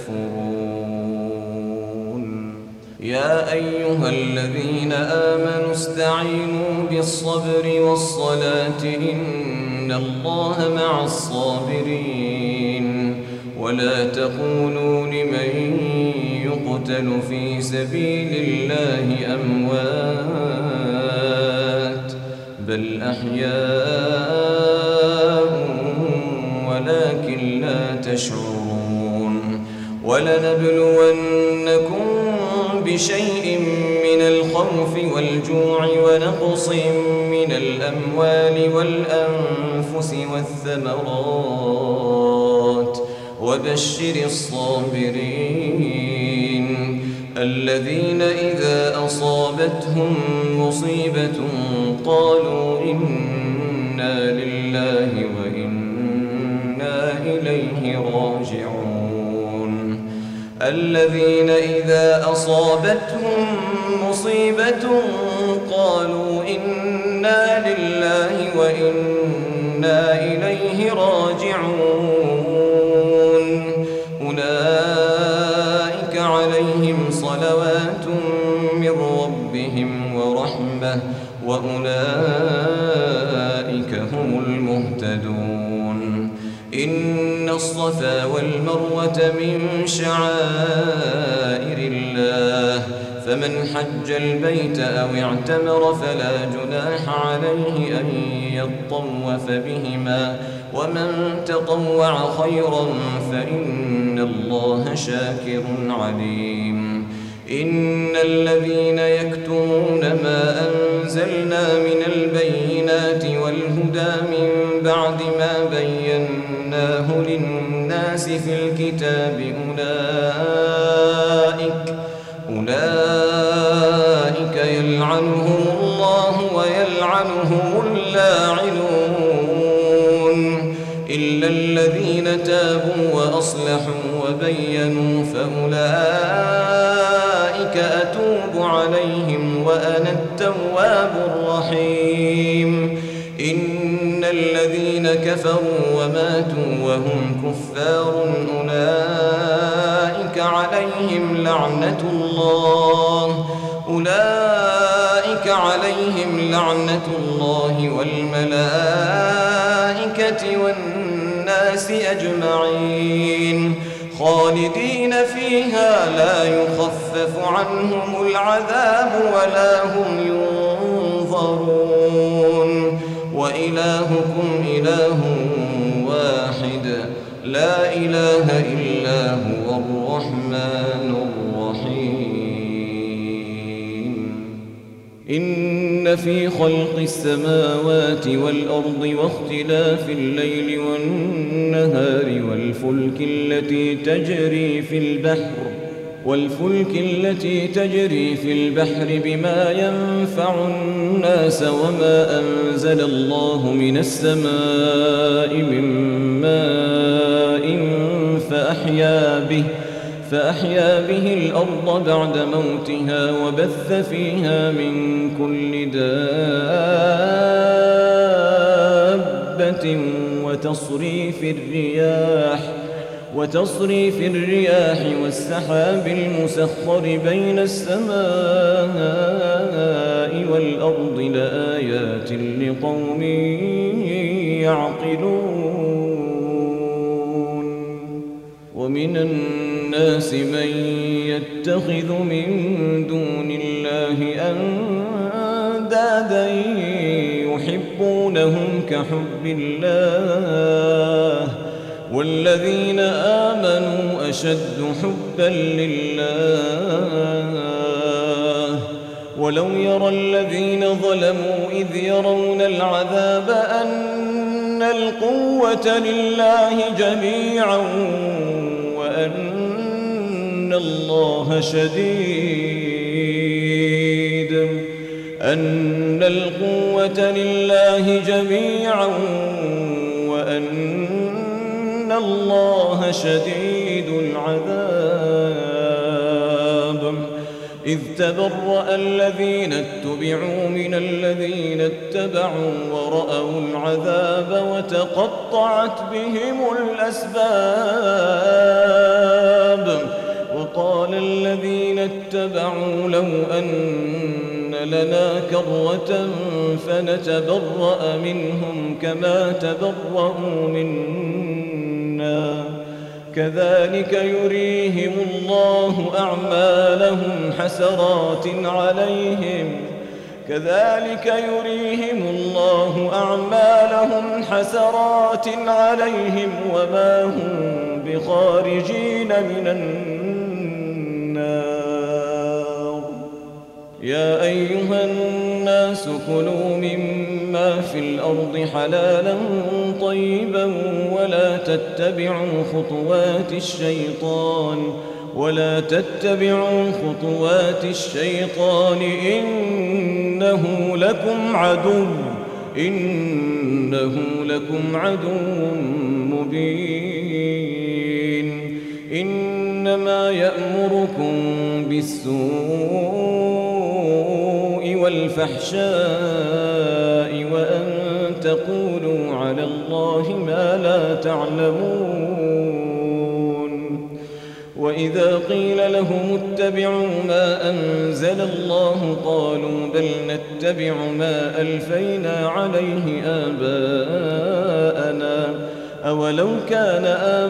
تكفرون. يا أيها الذين آمنوا استعينوا بالصبر والصلاة إن الله مع الصابرين. ولا تقولوا لمن يقتل في سبيل الله أموات بل أحياء ولكن لا تشعرون. ولنبلونكم بشيء من الخوف والجوع ونقص من الأموال والأنفس والثمرات وبشر الصابرين الذين إذا أصابتهم مصيبة قالوا إنا لله وإنا إليه راجعون. الذين إذا أصابتهم مصيبة قالوا إنا لله وإنا إليه راجعون. أولئك عليهم صلوات من ربهم ورحمة وأولئك هم المهتدون. إن الصفا والمروة من شعائر الله فمن حج البيت أو اعتمر فلا جناح عليه أن يطوف بهما ومن تطوع خيرا فإن الله شاكر عليم. إن الذين يكتمون ما أنزلنا من البينات والهدى من بعد ما بيناه للناس في الكتاب أولئك أولئك يلعنهم الله ويلعنهم اللاعنون إلا الذين تابوا وأصلحوا وبينوا فأولئك أتوب عليهم وأنا التواب الرحيم إن الذين كفروا وماتوا وهم كفار أولئك عليهم لعنة الله أولئك عليهم لعنة الله والملائكة والناس أجمعين خالدين فيها لا يخفف عنهم العذاب ولا هم ينظرون وإلهكم إله واحد لا إله إلا هو الرحمن الرحيم إن في خلق السماوات والأرض واختلاف الليل والنهار والفلك التي تجري في البحر والفلك التي تجري في البحر بما ينفع الناس وما أنزل الله من السماء من ماء فأحيا به فأحيا به الأرض بعد موتها وبث فيها من كل دابة وتصريف الرياح وتصريف الرياح والسحاب المسخر بين السماء والأرض لآيات لقوم يعقلون ومن الناس من يتخذ من دون الله أندادا يحبونهم كحب الله والذين آمنوا أشد حبا لله ولو يرى الذين ظلموا إذ يرون العذاب أن القوة لله جميعا وأن الله شديد أن القوة لله جميعا وأن الله شديد العذاب إذ تبرأ الذين اتبعوا من الذين اتبعوا ورأوا العذاب وتقطعت بهم الأسباب وقال الذين اتبعوا لو أن لنا كرة فنتبرأ منهم كما تبرأوا منا كذلك يريهم الله أعمالهم حسرات عليهم كذلك يريهم الله أعمالهم حسرات عليهم وما هم بخارجين من النار يا أيها الناس كلوا مما في الأرض حلالا طيبا ولا تتبعوا خطوات الشيطان ولا تتبعوا خطوات الشيطان إنه لكم عدو إنه لكم عدو مبين إنما يأمركم بالسوء والفحشاء وأن تقولوا على الله ما لا تعلمون وإذا قيل لهم اتبعوا ما أنزل الله قالوا بل نتبع ما ألفينا عليه آباءنا أولو كان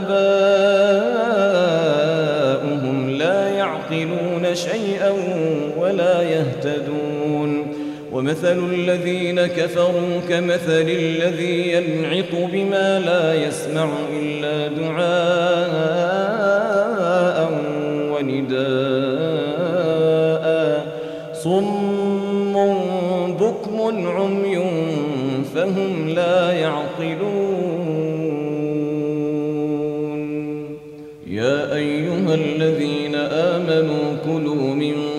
آباؤهم لا يعقلون شيئا ولا يهتدون ومثل الذين كفروا كمثل الذي ينعق بما لا يسمع إلا دعاء ونداء صم بكم عمي فهم لا يعقلون يا أيها الذين آمنوا كلوا من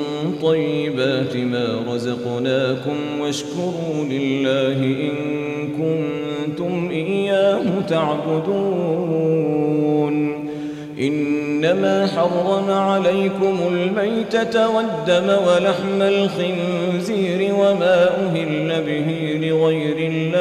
طيبات ما رزقناكم واشكروا لله إن كنتم إياه تعبدون إنما حرم عليكم الميتة والدم ولحم الخنزير وما أهل به لغير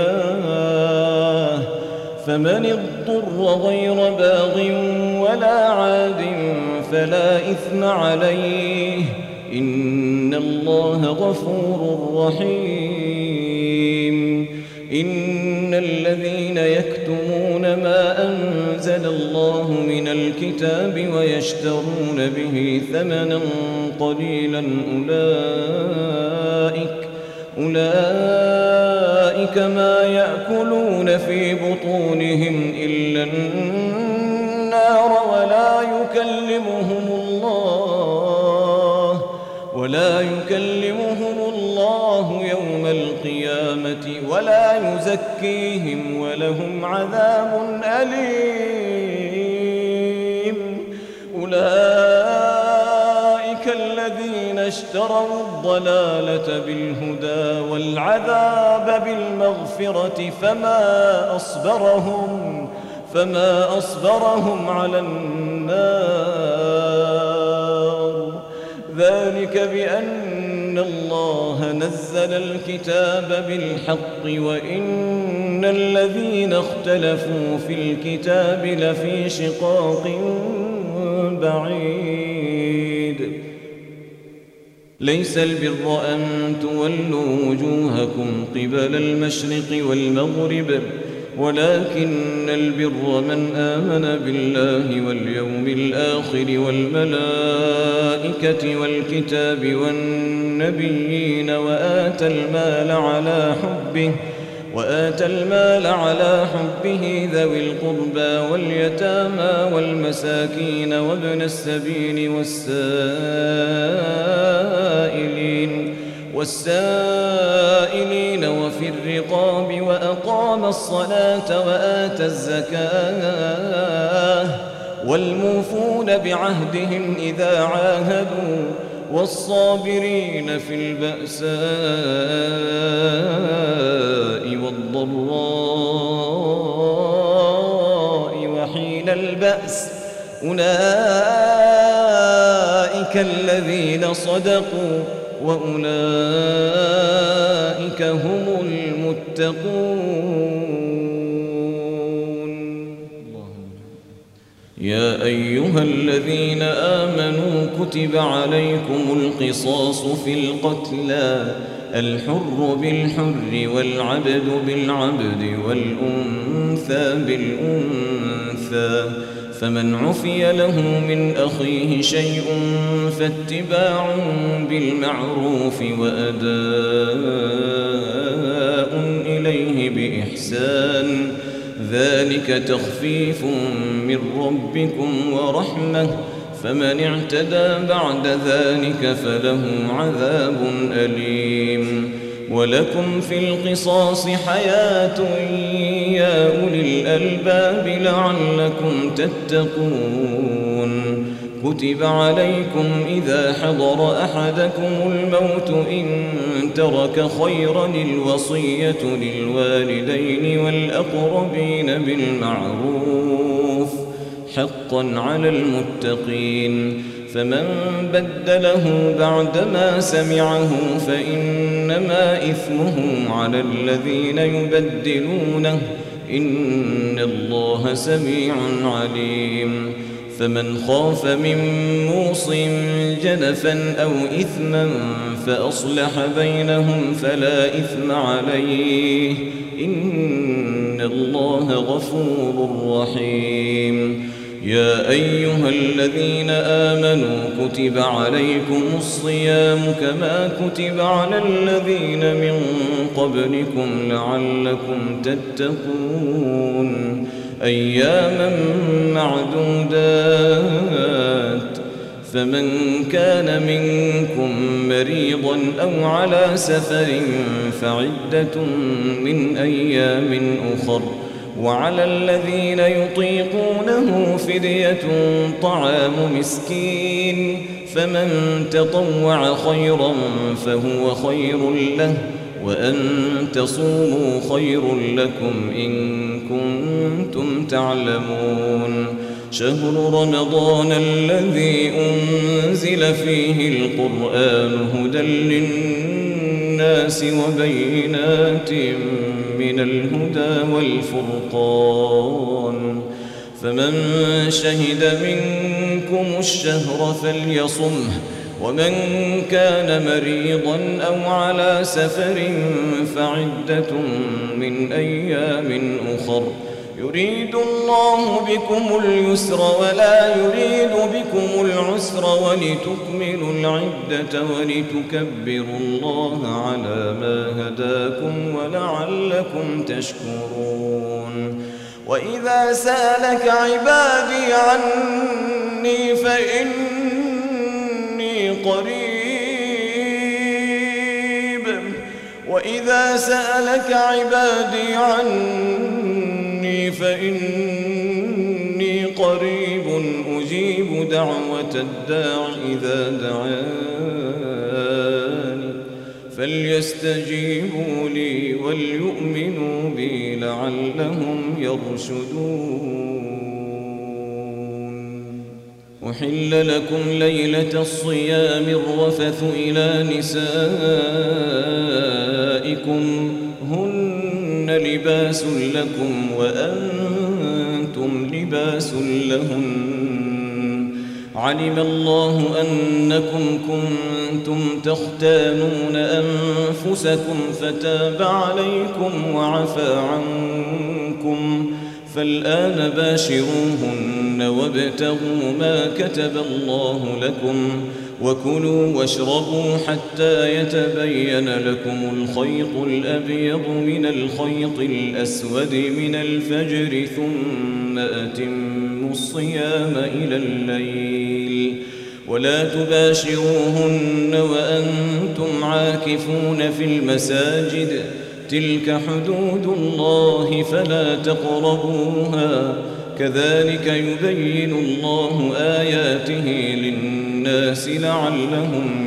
الله فمن اضطر غير باغ ولا عاد فلا إثم عليه إن الله غفور رحيم إن الذين يكتمون ما أنزل الله من الكتاب ويشترون به ثمنا قليلا أولئك أولئك ما يأكلون في بطونهم إلا النار ولا يكلمهم الله ولا يكلمهم الله يوم القيامة ولا يزكيهم ولهم عذاب أليم أولئك الذين اشتروا الضلالة بالهدى والعذاب بالمغفرة فما أصبرهم فما أصبرهم على النار ذلك بأن الله نزل الكتاب بالحق وإن الذين اختلفوا في الكتاب لفي شقاق بعيد ليس البر أن تولوا وجوهكم قبل المشرق والمغرب ولكن البر من آمن بالله واليوم الآخر والملائكة والكتاب والنبيين وآتى المال على حبه وآتى المال على حبه ذوي القربى واليتامى والمساكين وابن السبيل والسائلين والسائلين وفي الرقاب وأقام الصلاة وآتى الزكاة والموفون بعهدهم إذا عاهدوا والصابرين في البأساء والضراء وحين البأس أولئك الذين صدقوا وأولئك هم المتقون. يا أيها الذين آمنوا كتب عليكم القصاص في القتلى الحر بالحر والعبد بالعبد والأنثى بالأنثى فمن عفي له من أخيه شيء فاتباع بالمعروف وأداء إليه بإحسان ذلك تخفيف من ربكم ورحمة فمن اعتدى بعد ذلك فله عذاب أليم ولكم في القصاص حياة يا أولي الألباب لعلكم تتقون كتب عليكم إذا حضر أحدكم الموت إن ترك خيرا الوصية للوالدين والأقربين بالمعروف حقا على المتقين فمن بدله بعدما سمعه فإنما إثمه على الذين يبدلونه إن الله سميع عليم فمن خاف من موص جنفا أو إثما فأصلح بينهم فلا إثم عليه إن الله غفور رحيم يا أيها الذين آمنوا كتب عليكم الصيام كما كتب على الذين من قبلكم لعلكم تتقون أياما معدودات فمن كان منكم مريضا أو على سفر فعدة من أيام أخر وعلى الذين يطيقونه فدية طعام مسكين فمن تطوع خيرا فهو خير له وأن تصوموا خير لكم إن كنتم تعلمون شهر رمضان الذي أنزل فيه القرآن هدى للناس وبينات من الهدى والفرقان فمن شهد منكم الشهر فليصمه ومن كان مريضا أو على سفر فعدة من أيام أخر يريد الله بكم اليسر ولا يريد بكم العسر ولتكملوا العدة ولتكبروا الله على ما هداكم ولعلكم تشكرون وإذا سألك عبادي عني فإني قريب وإذا سألك عبادي عني فإني قريب أجيب دعوة الداع إذا دعاني فليستجيبوا لي وليؤمنوا بي لعلهم يرشدون أحل لكم ليلة الصيام الرفث إلى نسائكم هن لباس لكم وأنتم لباس لهن علم الله أنكم كنتم تختانون أنفسكم فتاب عليكم وعفى عنكم فالآن باشروهن وابتغوا ما كتب الله لكم وكلوا واشربوا حتى يتبين لكم الخيط الأبيض من الخيط الأسود من الفجر ثم أتموا الصيام إلى الليل ولا تباشروهن وأنتم عاكفون في المساجد تلك حدود الله فلا تقربوها كذلك يبين الله آياته للناس لعلهم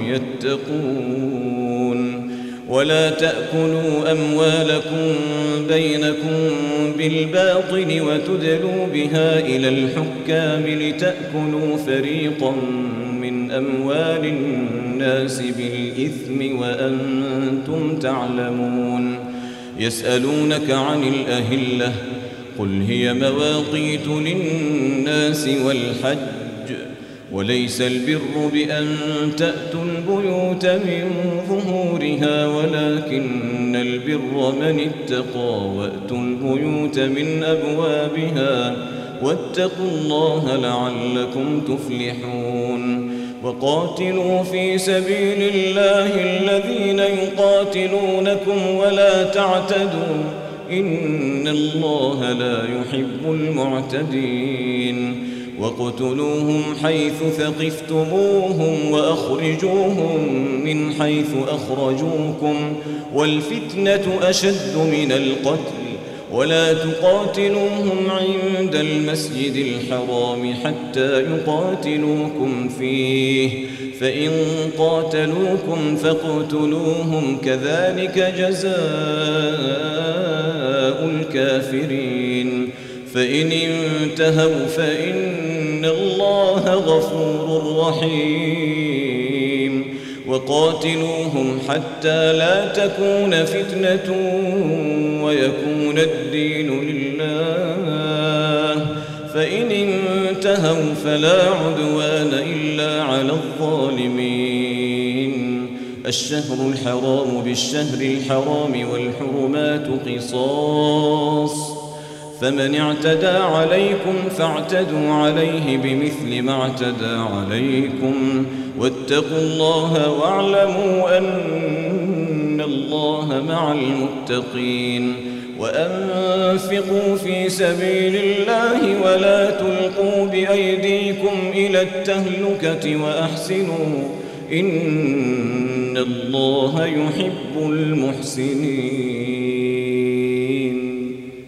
يتقون ولا تأكلوا أموالكم بينكم بالباطل وتدلوا بها إلى الحكام لتأكلوا فريقا من أموال الناس بالإثم وأنتم تعلمون يسألونك عن الأهلة قل هي مواقيت للناس والحج وليس البر بأن تأتوا البيوت من ظهورها ولكن البر من اتقى وأتوا البيوت من أبوابها واتقوا الله لعلكم تفلحون وقاتلوا في سبيل الله الذين يقاتلونكم ولا تعتدوا إن الله لا يحب المعتدين وقتلوهم حيث ثقفتموهم وأخرجوهم من حيث أخرجوكم والفتنة أشد من القتل ولا تقاتلوهم عند المسجد الحرام حتى يقاتلوكم فيه فإن قاتلوكم فاقتلوهم كذلك جزاء الكافرين فإن انتهوا فإن الله غفور رحيم وقاتلوهم حتى لا تكون فتنة ويكون الدين لله فإن انتهوا فلا عدوان إلا على الظالمين الشهر الحرام بالشهر الحرام والحرمات قصاص فمن اعتدى عليكم فاعتدوا عليه بمثل ما اعتدى عليكم واتقوا الله واعلموا أن الله مع المتقين وأنفقوا في سبيل الله ولا تلقوا بأيديكم إلى التهلكة وأحسنوا إن الله يحب المحسنين وأتوا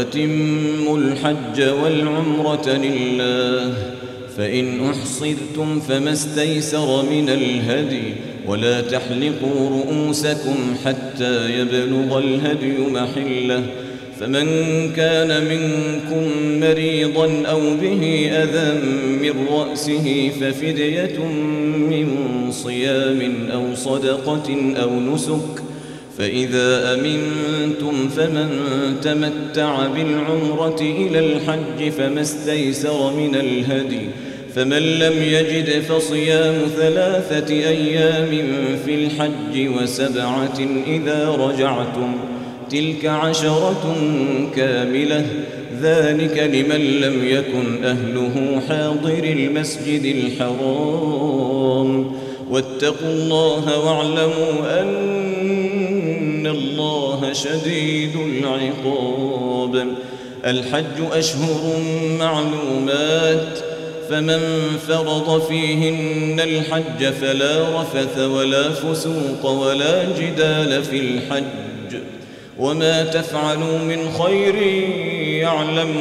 وأتموا الحج والعمرة لله، فإن أحصرتم فما استيسر من الهدي، ولا تحلقوا رؤوسكم حتى يبلغ الهدي محله، فمن كان منكم مريضا أو به أذى من رأسه ففدية من صيام أو صدقة أو نسك، فإذا أمنتم فمن تمتع بالعمرة إلى الحج فما استيسر من الهدي، فمن لم يجد فصيام ثلاثة أيام في الحج وسبعة إذا رجعتم، تلك عشرة كاملة، ذلك لمن لم يكن أهله حاضر المسجد الحرام. واتقوا الله واعلموا أن الله شديد العقاب. الحج أشهر معلومات، فمن فرض فيهن الحج فلا رفث ولا فسوق ولا جدال في الحج، وما تفعلوا من خير يعلمه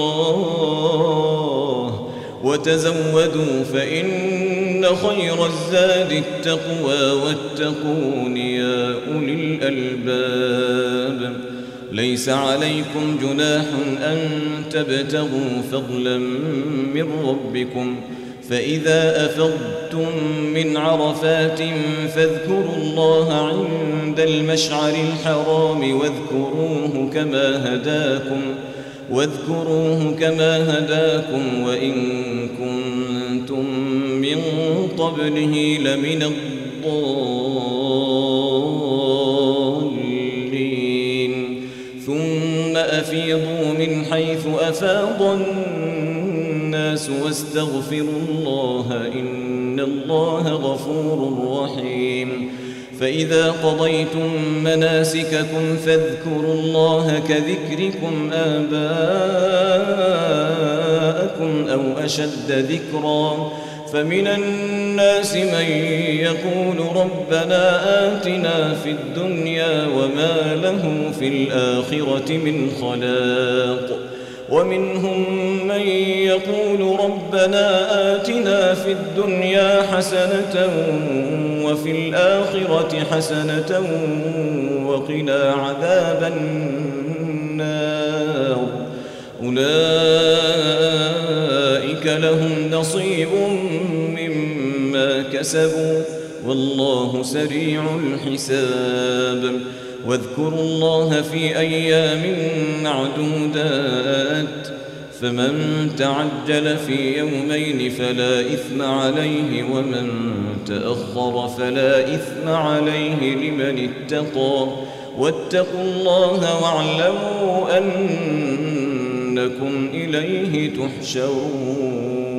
الله، وتزودوا فإن خير الزاد التقوى واتقون يا أولي الألباب. ليس عليكم جناح أن تبتغوا فضلا من ربكم، فإذا أفضتم من عرفات فاذكروا الله عند المشعر الحرام واذكروه كما هداكم واذكروه كما هداكم وإن كنتم من قبله لمن الضالين. ثم أفيضوا من حيث أفاض الناس واستغفروا الله إن الله غفور رحيم. فإذا قضيتم مناسككم فاذكروا الله كذكركم آباءكم أو أشد ذكرا، فمن الناس من يقول ربنا آتنا في الدنيا وما له في الآخرة من خلاق، ومنهم من يقول ربنا آتنا في الدنيا حسنة وفي الآخرة حسنة وقنا عذاب النار. أولئك لهم نصيب مما كسبوا والله سريع الحساب. واذكروا الله في أيام معدودات، فمن تعجل في يومين فلا إثم عليه ومن تأخر فلا إثم عليه لمن اتقى. واتقوا الله واعلموا أنكم إليه تحشرون.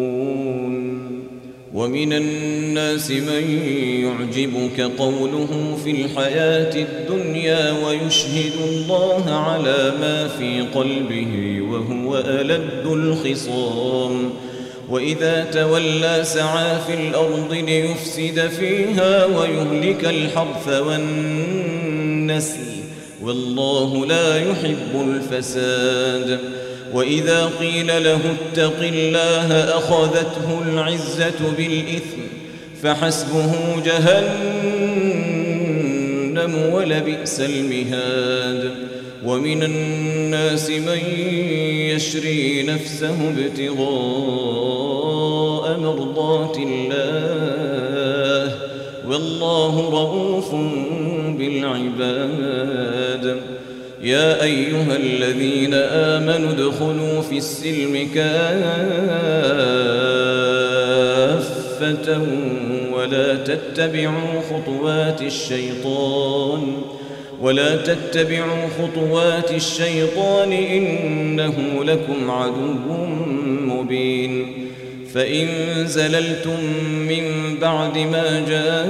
ومن الناس من يعجبك قوله في الحياة الدنيا ويشهد الله على ما في قلبه وهو ألد الخصام، وإذا تولى سعى في الأرض ليفسد فيها ويهلك الحرث والنسل والله لا يحب الفساد. وإذا قيل له اتق الله أخذته العزة بالإثم فحسبه جهنم ولبئس المهاد. ومن الناس من يشري نفسه ابتغاء مرضات الله والله رؤوف بالعباد. يا أيها الذين آمنوا ادخلوا في السلم كافة ولا تتبعوا خطوات الشيطان ولا تتبعوا خطوات الشيطان إنه لكم عدو مبين. فإن زللتم من بعد ما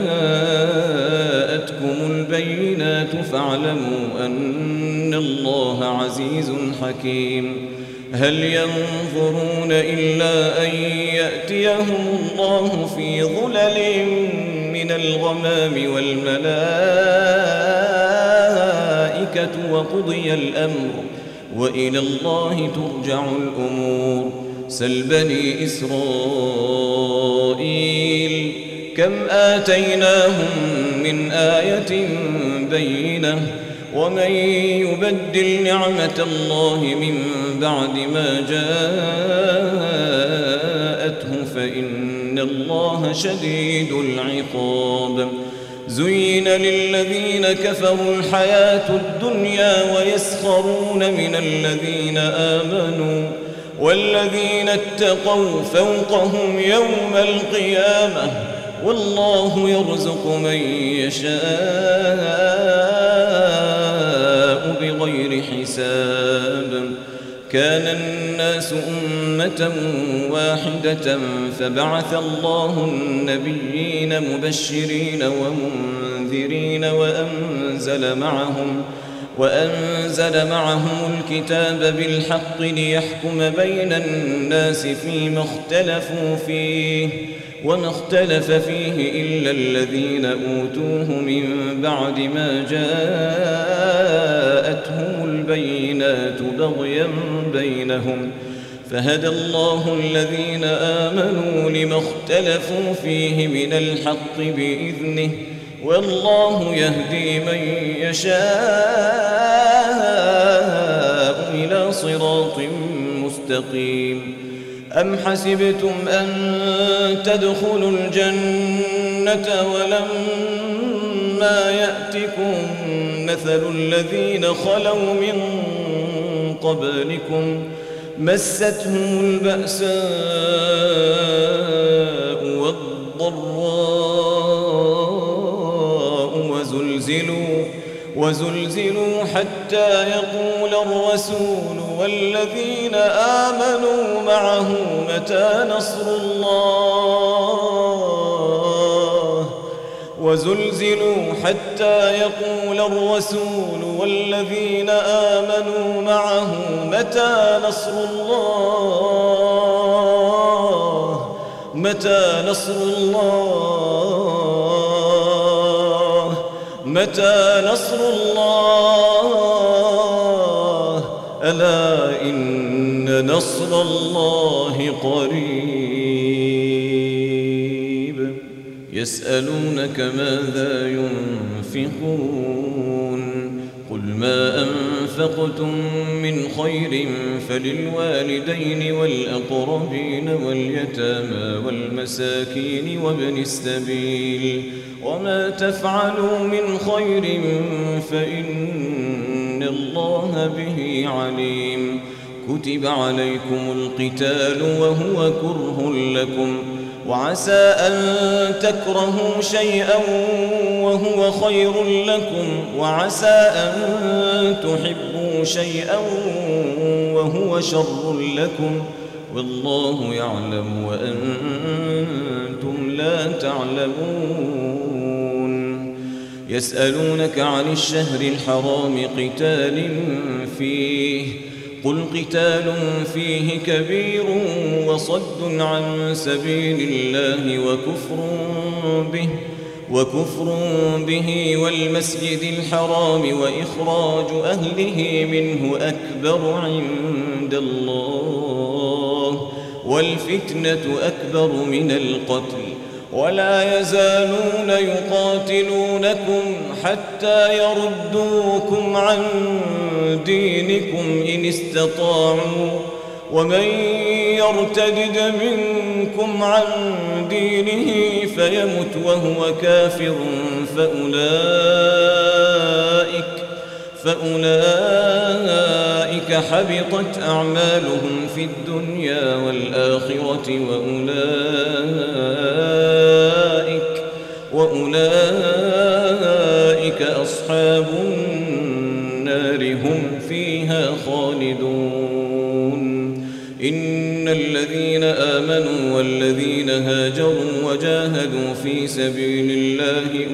جاءتكم البينات فاعلموا أن الله عزيز حكيم. هل ينظرون إلا أن يأتيهم الله في ظلل من الغمام والملائكة وقضي الأمر وإلى الله ترجع الأمور. سل بني إسرائيل كم آتيناهم من آية بينة ومن يبدل نعمة الله من بعد ما جاءته فإن الله شديد العقاب. زين للذين كفروا الحياة الدنيا ويسخرون من الذين آمنوا والذين اتقوا فوقهم يوم القيامة والله يرزق من يشاء بغير حساب. كان الناس أمة واحدة فبعث الله النبيين مبشرين ومنذرين وأنزل معهم وأنزل معهم الكتاب بالحق ليحكم بين الناس فيما اختلفوا فيه وما اختلف فيه إلا الذين أوتوه من بعد ما جاءتهم البينات بغيا بينهم فهدى الله الذين آمنوا لما اختلفوا فيه من الحق بإذنه والله يهدي من يشاء إلى صراط مستقيم. أم حسبتم أن تدخلوا الجنة ولما يأتكم مثل الذين خلوا من قبلكم مستهم البأساء والضراء وزلزلوا وزلزلوا حتى يقول الرسول والذين آمنوا معه متى نصر الله وزلزلوا حتى يقول الرسول والذين آمنوا معه متى نصر الله متى نصر الله متى نصر الله ألا إن نصر الله قريب. يسألونك ماذا ينفقون قل ما أنفقتم من خير فللوالدين والأقربين واليتامى والمساكين وابن السبيل وما تفعلوا من خير فإن الله به عليم. كتب عليكم القتال وهو كره لكم وعسى أن تكرهوا شيئا وهو خير لكم وعسى أن تحبوا شيئا وهو شر لكم والله يعلم وأنتم لا تعلمون. يسألونك عن الشهر الحرام قتال فيه قل قتال فيه كبير وصد عن سبيل الله وكفر به وكفر به والمسجد الحرام وإخراج أهله منه أكبر عند الله والفتنة أكبر من القتل ولا يزالون يقاتلونكم حتى يردوكم عن دينكم إن استطاعوا ومن يرتدد منكم عن دينه فيمت وهو كافر فأولئك فأولئك حبطت أعمالهم في الدنيا والآخرة وأولئك وأولئك أصحاب النار هم فيها خالدون. إن الذين آمنوا والذين هاجروا وجاهدوا في سبيل الله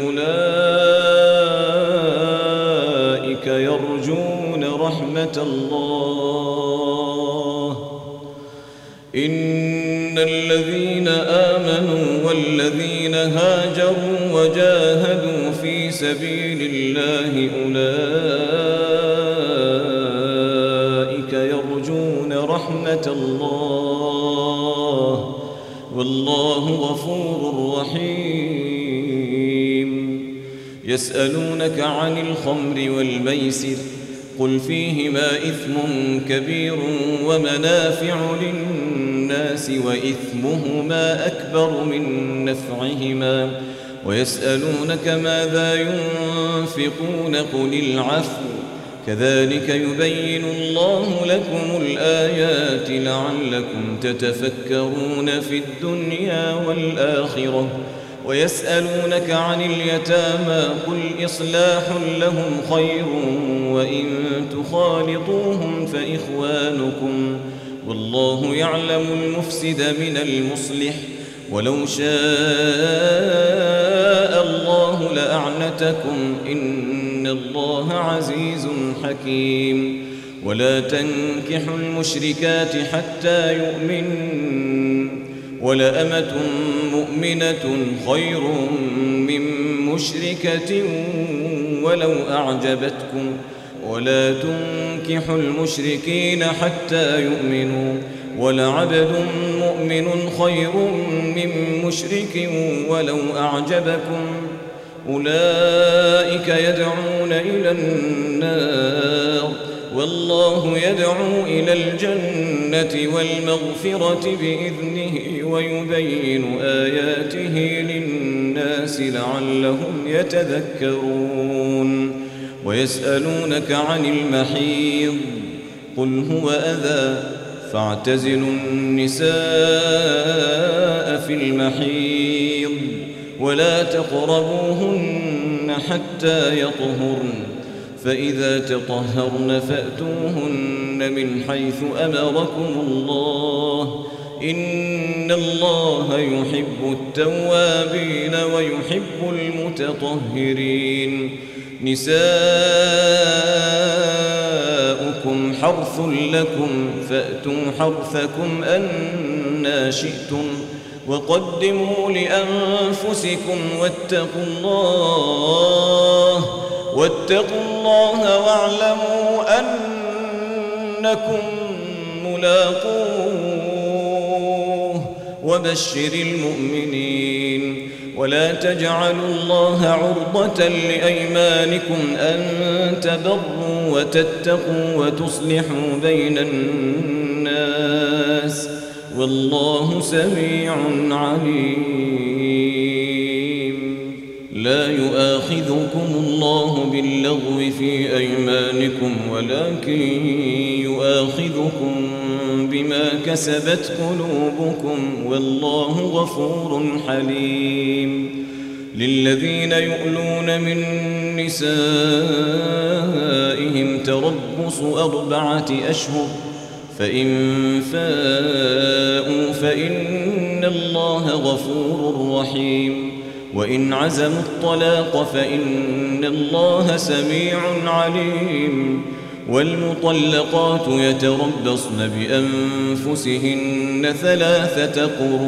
أولئك يرجون رحمة الله. إن الذين آمنوا والذين هاجروا وجاهدوا في سبيل الله أولئك رحمة الله والله غفور رحيم. يسألونك عن الخمر والميسر قل فيهما إثم كبير ومنافع للناس وإثمهما أكبر من نفعهما ويسألونك ماذا ينفقون قل العفو كذلك يبين الله لكم الآيات لعلكم تتفكرون في الدنيا والآخرة. ويسألونك عن اليتامى قل إصلاح لهم خير وإن تخالطوهم فإخوانكم والله يعلم المفسد من المصلح ولو شاء الله لأعنتكم إن الله عزيز حكيم. ولا تنكحوا المشركات حتى يؤمنن ولأمة مؤمنة خير من مشركة ولو أعجبتكم ولا تنكحوا المشركين حتى يؤمنوا ولعبد مؤمن خير من مشرك ولو أعجبكم أولئك يدعون إلى النار والله يدعو إلى الجنة والمغفرة بإذنه ويبين آياته للناس لعلهم يتذكرون. ويسألونك عن المحيض قل هو أذى فاعتزلوا النساء في المحيض ولا تقربوهن حتى يطهرن فإذا تطهرن فأتوهن من حيث أمركم الله إن الله يحب التوابين ويحب المتطهرين. نساؤكم حرث لكم فأتوا حرثكم أنى شئتم وقدموا لأنفسكم واتقوا الله واتقوا الله واعلموا أنكم ملاقوه وبشر المؤمنين. ولا تجعلوا الله عرضة لأيمانكم أن تبروا وتتقوا وتصلحوا بين الناس والله سميع عليم. لا يؤاخذكم الله باللغو في أيمانكم ولكن يؤاخذكم بما كسبت قلوبكم والله غفور حليم. للذين يؤلون من نسائهم تربص أربعة أشهر فإن فاءوا فإن الله غفور رحيم. وإن عزموا الطلاق فإن الله سميع عليم. والمطلقات يتربصن بأنفسهن ثلاثة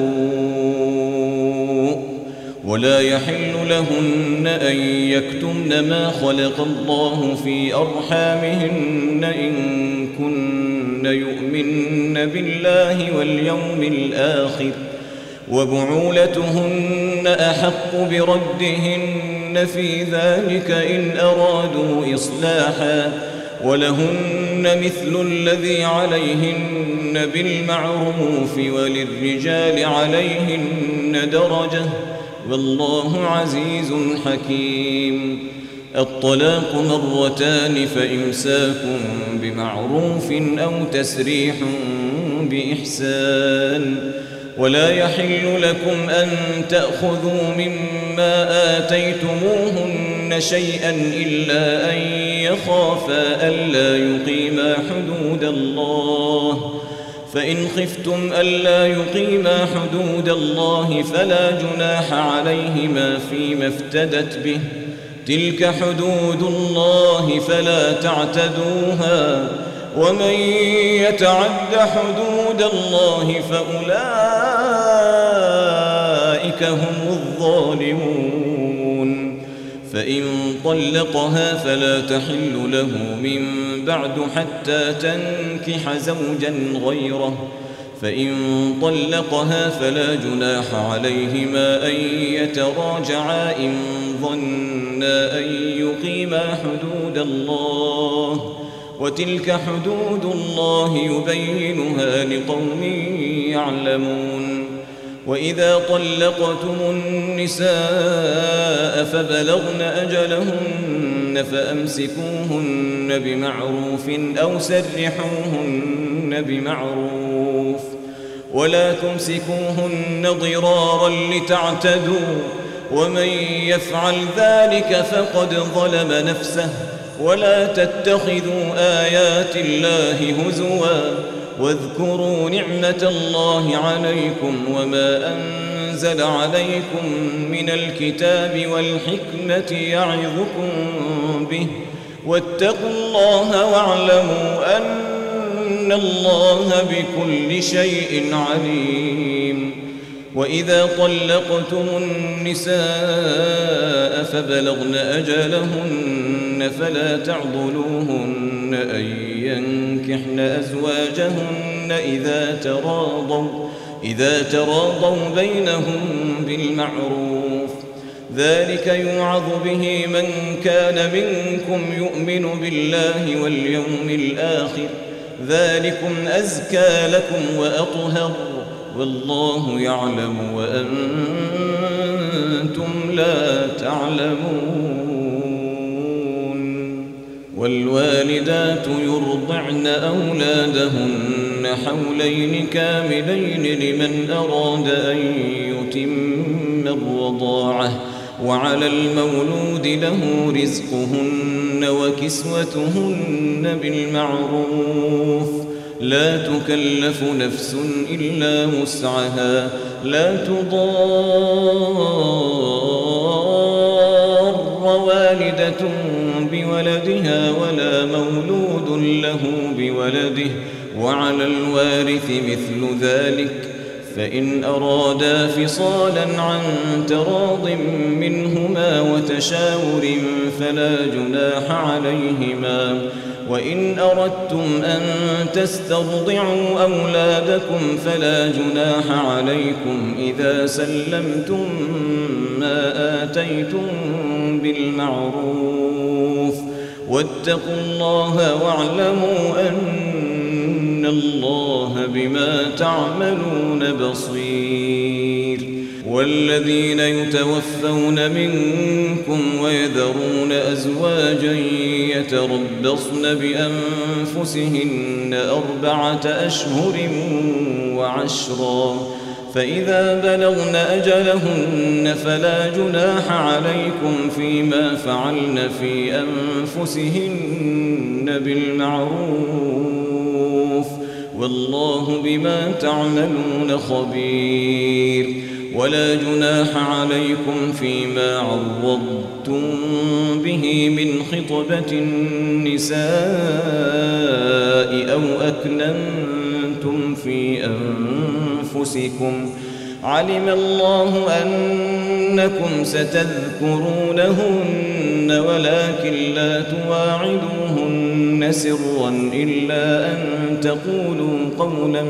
قروء ولا يحل لهن أن يكتمن ما خلق الله في أرحامهن إن كن يؤمن بالله واليوم الآخر وبعولتهن أحق بردهن في ذلك إن أرادوا إصلاحا ولهن مثل الذي عليهن بالمعروف وللرجال عليهن درجة والله عزيز حكيم. الطلاق مرتان فإمساك بمعروف أو تسريح بإحسان. ولا يحل لكم أن تأخذوا مما آتيتموهن شيئا إلا أن يخافا ألا يقيما حدود الله فإن خفتم ألا يقيما حدود الله فلا جناح عليهما فيما افتدت به تلك حدود الله فلا تعتدوها ومن يتعد حدود الله فأولئك هم الظالمون. فإن طلقها فلا تحل له من بعد حتى تنكح زوجا غيره فإن طلقها فلا جناح عليهما أن يتراجعا إن ظنا أن يقيما حدود الله وتلك حدود الله يبينها لقوم يعلمون وإذا طلقتم النساء فبلغن أجلهن فأمسكوهن بمعروف أو سرحوهن بمعروف ولا تمسكوهن ضرارا لتعتدوا ومن يفعل ذلك فقد ظلم نفسه ولا تتخذوا آيات الله هزوا واذكروا نعمة الله عليكم وما أنزل عليكم من الكتاب والحكمة يعظكم به واتقوا الله واعلموا أن الله بكل شيء عليم وإذا طلقتم النساء فبلغن أجلهن فلا تعضلوهن أن ينكحن أزواجهن إذا تراضوا إذا تراضوا بينهم بالمعروف ذلك يوعظ به من كان منكم يؤمن بالله واليوم الآخر ذلكم أزكى لكم وأطهر والله يعلم وأنتم لا تعلمون والوالدات يرضعن أولادهن حولين كاملين لمن أراد أن يتم الرضاعة وعلى المولود له رزقهن وكسوتهن بالمعروف لا تكلف نفس إلا وسعها لا تضار والدة بولدها ولا مولود له بولده وعلى الوارث مثل ذلك فإن أرادا فصالا عن تراض منهما وتشاور فلا جناح عليهما وإن أردتم أن تسترضعوا أولادكم فلا جناح عليكم إذا سلمتم ما آتيتم بالمعروف واتقوا الله واعلموا أن الله بما تعملون بصير والذين يتوفون منكم ويذرون أزواجا يتربصن بأنفسهن أربعة أشهر وعشرا فإذا بلغن أجلهن فلا جناح عليكم فيما فعلن في أنفسهن بالمعروف والله بما تعملون خبير ولا جناح عليكم فيما عرضتم به من خطبة النساء أو أكننتم في أنفسكم علم الله أنكم ستذكرونهن ولكن لا تواعدوهن سرا إلا أن تقولوا قولا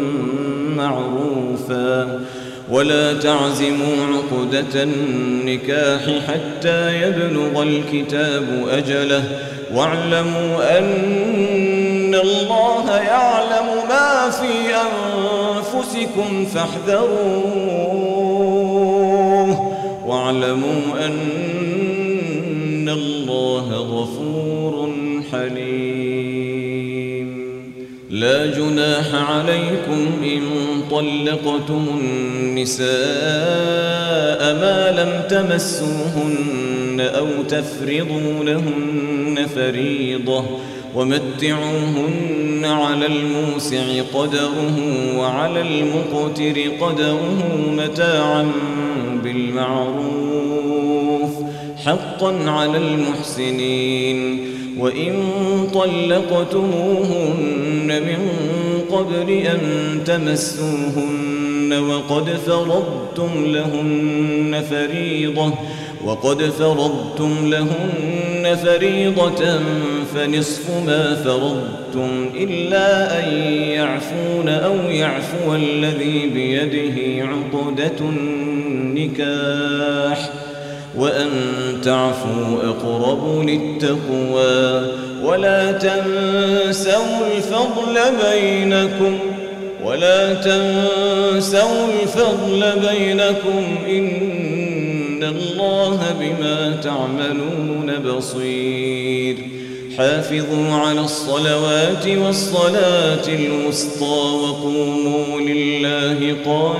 معروفا ولا تعزموا عقدة النكاح حتى يبلغ الكتاب أجله واعلموا أن الله يعلم ما في أنفسكم فاحذروه واعلموا أن الله غفور حليم لا جناح عليكم إن طلقتم النساء ما لم تمسوهن أو تفرضوا لهن فريضة ومتعوهن على الموسع قدره وعلى المقتر قدره متاعا بالمعروف حقا على المحسنين وإن طلقتموهن من قبل أن تمسوهن وقد فرضتم لهن فريضة وقد فرضتم لهن فريضة فنصف ما فرضتم إلا أن يعفون أو يعفو الذي بيده عقدة النكاح وأن تعفوا أقرب للتقوى ولا تنسوا الفضل بينكم ولا تنسوا الفضل بينكم إن الله بما تعملون بصير حافظوا على الصلوات والصلاة الوسطى وقوموا لله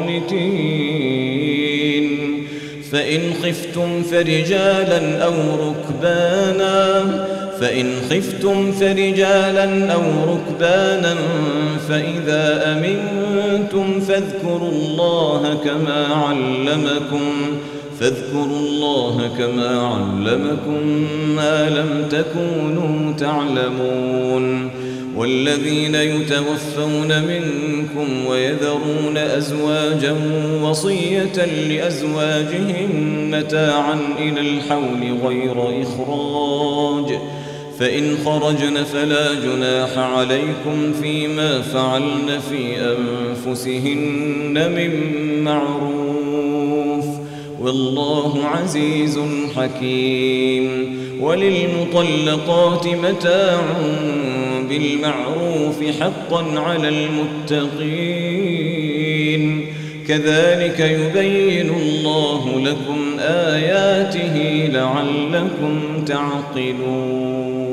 قانتين فإن خفتم فرجالا أو ركبانا فإن خفتم فرجالا أو ركبانا فإذا أمنتم فاذكروا الله كما علمكم فاذكروا الله كما علمكم ما لم تكونوا تعلمون والذين يتوفون منكم ويذرون أزواجا وصية لأزواجهم متاعا إلى الحول غير إخراج فإن خرجن فلا جناح عليكم فيما فعلن في أنفسهن من معروف والله عزيز حكيم وللمطلقات متاع بالمعروف حقا على المتقين كذلك يبين الله لكم آياته لعلكم تعقلون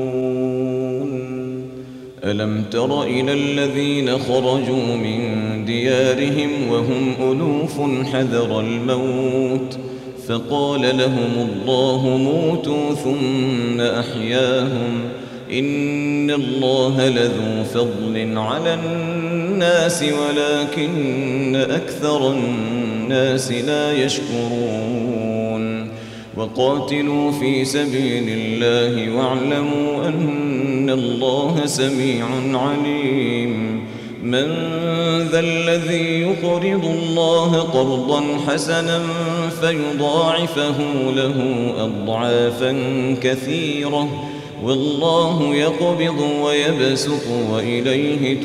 ألم تر إلى الذين خرجوا من ديارهم وهم ألوف حذر الموت فقال لهم الله موتوا ثم أحياهم إن الله لذو فضل على الناس ولكن أكثر الناس لا يشكرون وقاتلوا في سبيل الله واعلموا أن الله سميع عليم من ذا الذي يقرض الله قرضا حسنا فيضاعفه له أضعافا كثيرة والله يقبض ويبسط وإليه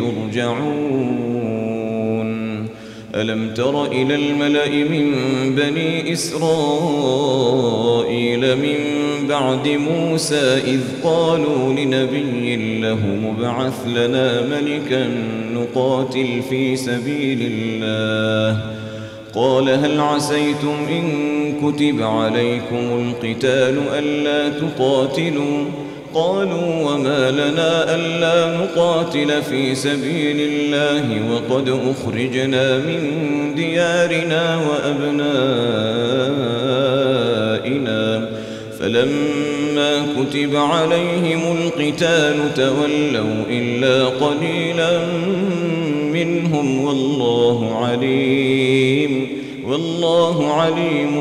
ترجعون ألم تر إلى الملأ من بني إسرائيل من بعد موسى إذ قالوا لنبي له ابعث لنا ملكا نقاتل في سبيل الله قال هل عسيتم إن كتب عليكم القتال ألا تقاتلوا قالوا وما لنا ألا نقاتل في سبيل الله وقد أخرجنا من ديارنا وأبنائنا فلما كتب عليهم القتال تولوا إلا قليلا منهم والله عليم والله عليم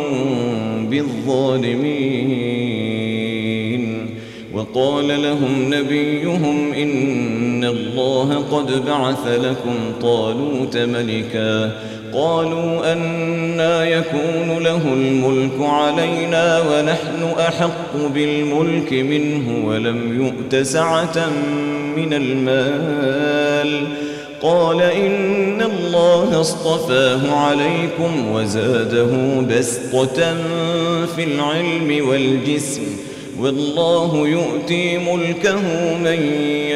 بالظالمين وقال لهم نبيهم إن الله قد بعث لكم طالوت ملكا قالوا أنى يكون له الملك علينا ونحن أحق بالملك منه ولم يؤت سعة من المال قال إن الله اصطفاه عليكم وزاده بسطة في العلم والجسم والله يؤتي ملكه من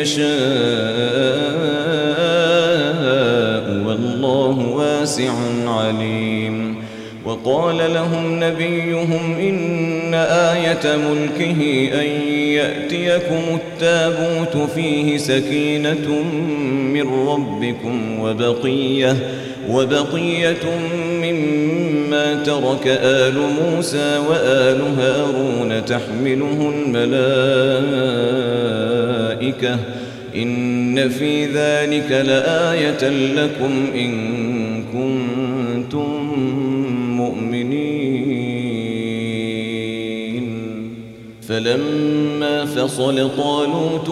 يشاء والله واسع عليم وقال لهم نبيهم إن آية ملكه أن يأتيكم التابوت فيه سكينة من ربكم وبقية وبقية مما ترك آل موسى وآل هارون تحمله الملائكة إن في ذلك لآية لكم إن كنتم مؤمنين فلما فصل طالوت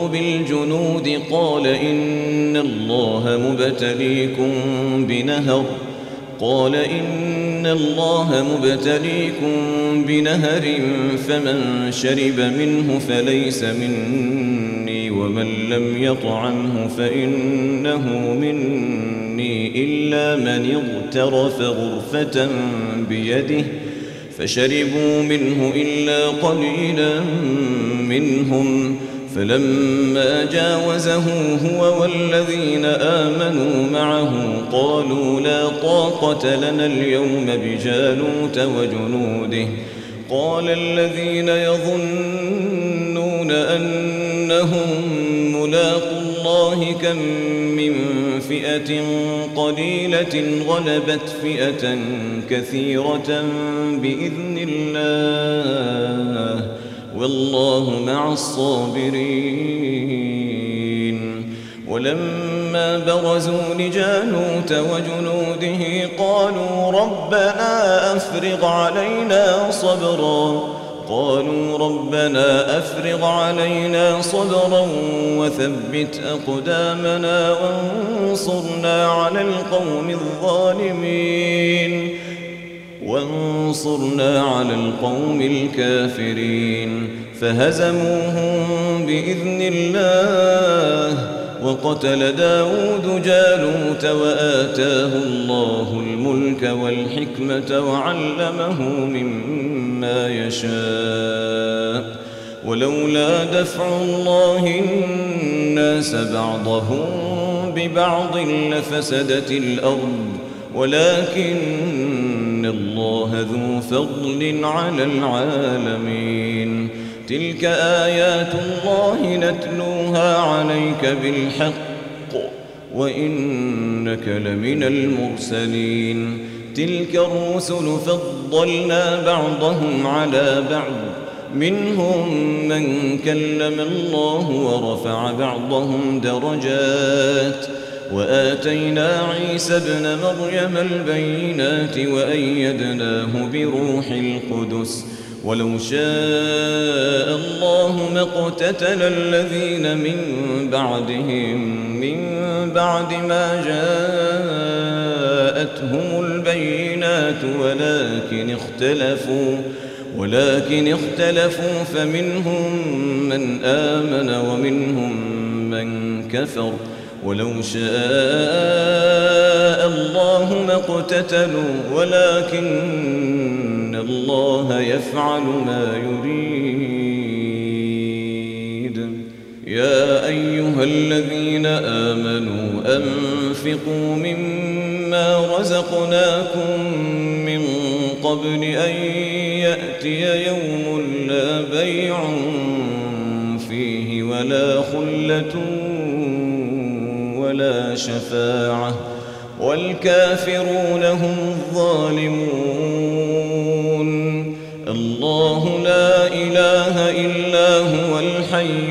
بالجنود قال إن الله مبتليكم بنهر قال إن الله مبتليكم بنهر فمن شرب منه فليس مني ومن لم يطعمه فإنه مني إلا من اغترف غرفة بيده فشربوا منه إلا قليلا منهم فلما جاوزه هو والذين آمنوا معه قالوا لا طاقة لنا اليوم بجالوت وجنوده قال الذين يظنون أنهم ملاقو الله كم من فئة قليلة غلبت فئة كثيرة بإذن الله والله مع الصابرين ولما برزوا لجالوت وجنوده قالوا ربنا أفرغ علينا صبرا قالوا ربنا أفرغ علينا صبرا وثبت أقدامنا وانصرنا على القوم الظالمين وانصرنا على القوم الكافرين فهزموهم بإذن الله وقتل داود جالوت وآتاه الله الملك والحكمة وعلمه مما يشاء ولولا دفع الله الناس بعضهم ببعض لفسدت الأرض ولكن الله ذو فضل على العالمين تلك آيات الله نتلوها عليك بالحق وإنك لمن المرسلين تلك الرسل فضلنا بعضهم على بعض منهم من كلم الله ورفع بعضهم درجات وآتينا عيسى ابن مريم البينات وأيدناه بروح القدس ولو شاء الله ما اقتتل الذين من بعدهم من بعد ما جاءتهم البينات ولكن اختلفوا ولكن اختلفوا فمنهم من آمن ومنهم من كفر ولو شاء الله ما اقتتلوا ولكن الله يفعل ما يريد يا أيها الذين آمنوا أنفقوا مما رزقناكم من قبل أن يأتي يوم لا بيع فيه ولا خلة ولا شفاعة والكافرون هم الظالمون الله لا إله إلا هو الحي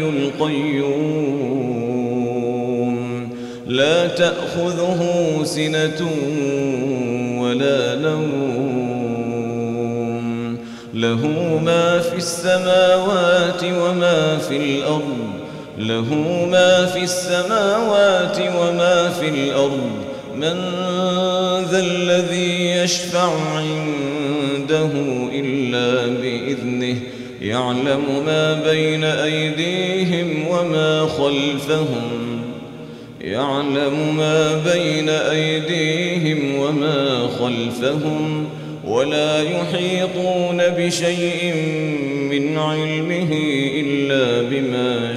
القيوم لا تأخذه سنة ولا نوم له ما في السماوات وما في الأرض له ما في السماوات وما في الأرض من ذا الذي يشفع عنده إلا بإذنه يعلم ما بين أيديهم وما خلفهم يعلم ما بين أيديهم وما خلفهم ولا يحيطون بشيء من علمه إلا بما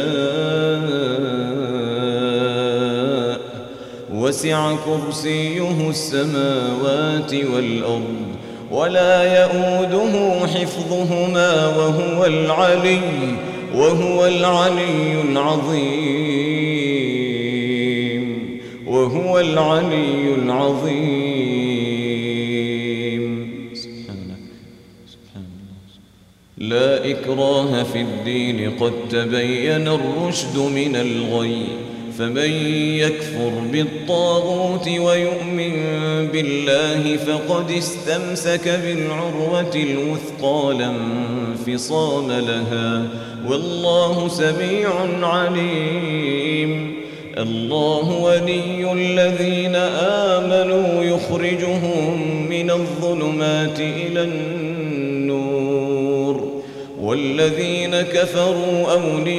شاء وسع كرسيه السماوات والأرض ولا يؤوده حفظهما وهو العلي وهو العلي العظيم وهو العلي العظيم لا إكراه في الدين قد تبين الرشد من الغي فمن يكفر بالطاغوت ويؤمن بالله فقد استمسك بالعروة الوثقى لا انفصام لها والله سميع عليم الله ولي الذين آمنوا يخرجهم من الظلمات إلى النور والذين كفروا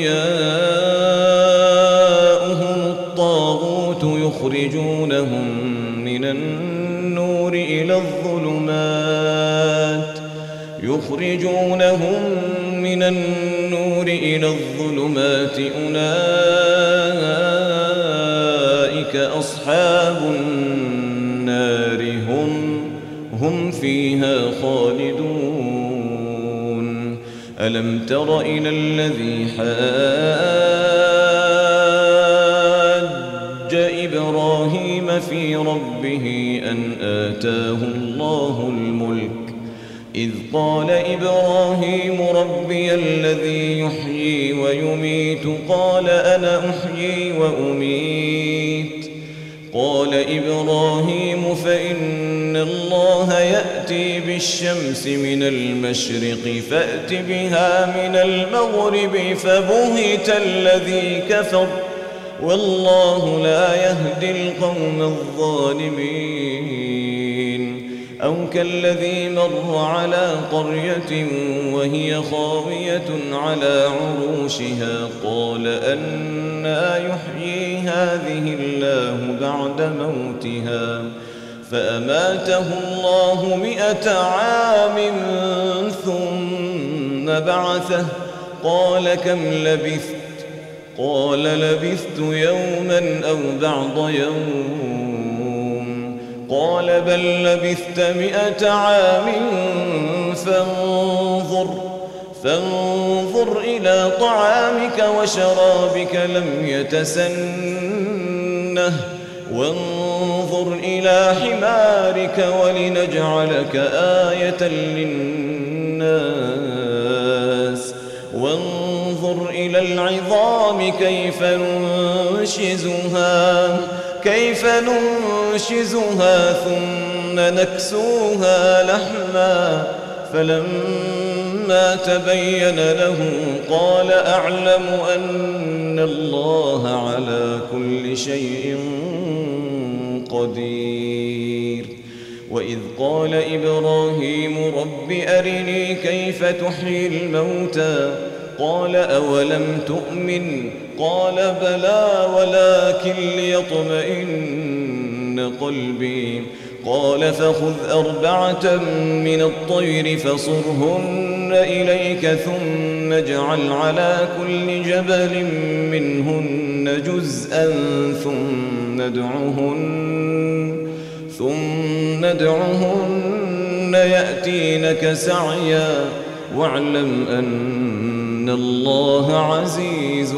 أولياؤهم الطاغوت يخرجونهم من النور إلى الظلمات يخرجونهم من النور إلى الظلمات أولئك أصحاب النار هم هم فيها خالدون ألم تر إلى الذي حاج إبراهيم في ربه أن آتاه الله الملك إذ قال إبراهيم ربي الذي يحيي ويميت قال أنا أحيي وأميت قال إبراهيم فإن الله يأتي بالشمس من المشرق فأت بها من المغرب فبهت الذي كفر والله لا يهدي القوم الظالمين أو كالذي مر على قرية وهي خاوية على عروشها قال أنى يحيي هذه الله بعد موتها فأماته الله مئة عام ثم بعثه قال كم لبثت قال لبثت يوما أو بعض يوم قال بل لبثت مئة عام فانظر فانظر إلى طعامك وشرابك لم يتسنه وانظر إلى حمارك ولنجعلك آية للناس وانظر إلى العظام كيف ننشزها كيف ننشزها ثم نكسوها لحما فلما تبين له قال أعلم أن الله على كل شيء قدير وإذ قال إبراهيم رب أرني كيف تحيي الموتى قال أولم تؤمن قال بلى ولكن ليطمئن قلبي قال فخذ أربعة من الطير فصرهن إليك ثم اجعل على كل جبل منهن جزءا ثم ادعهن ثم ادعهن يأتينك سعيا واعلم أن الله عزيز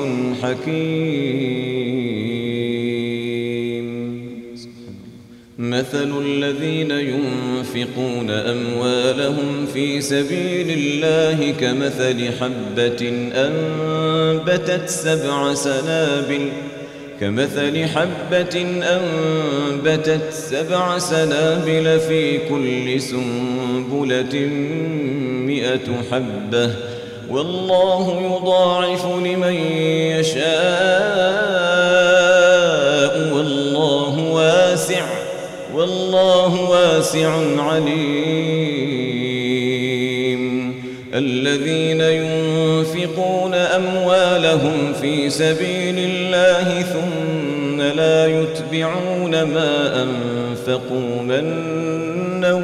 حكيم مثل الذين ينفقون أموالهم في سبيل الله كمثل حبة أنبتت سبع سنابل كمثل حبة أنبتت سبع سنابل في كل سنبلة مئة حبة والله يضاعف لمن يشاء والله واسع والله واسع عليم الذين ينفقون أموالهم في سبيل الله ثم لا يتبعون ما أنفقوا منا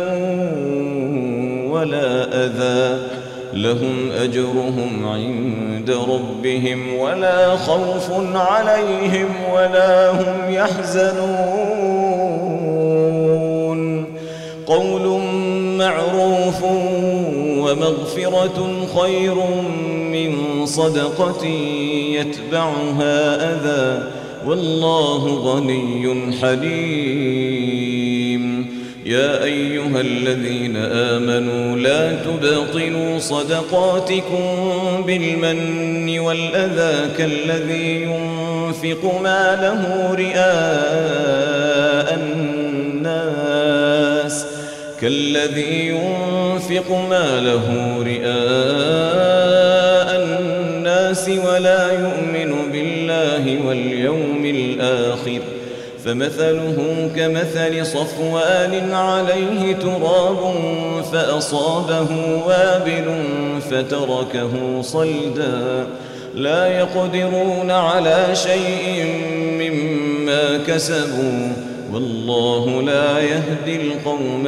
ولا أذى لهم أجرهم عند ربهم ولا خوف عليهم ولا هم يحزنون قول معروف ومغفرة خير من صدقة يتبعها أذى والله غني حليم يا أيها الذين آمنوا لا تبطلوا صدقاتكم بالمن والأذى كالذي ينفق ماله رئاء الناس كالذي ينفق ماله رئاء الناس ولا يؤمن بالله واليوم الآخر فمثله كمثل صفوان عليه تراب فأصابه وابل فتركه صلدا لا يقدرون على شيء مما كسبوا والله لا يهدي القوم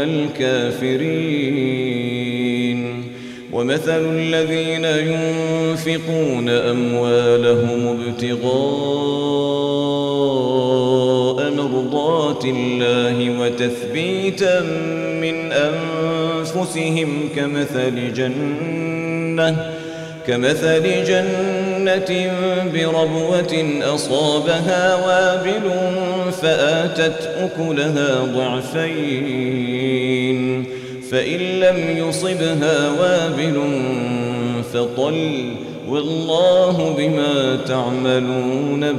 الكافرين ومثل الذين ينفقون أموالهم ابتغاء مرضات الله وتثبيتا من أنفسهم كمثل جنة كمثل جنة بربوة أصابها وابل فآتت أكلها ضعفين فإن لم يصبها وابل فطل والله بما تعملون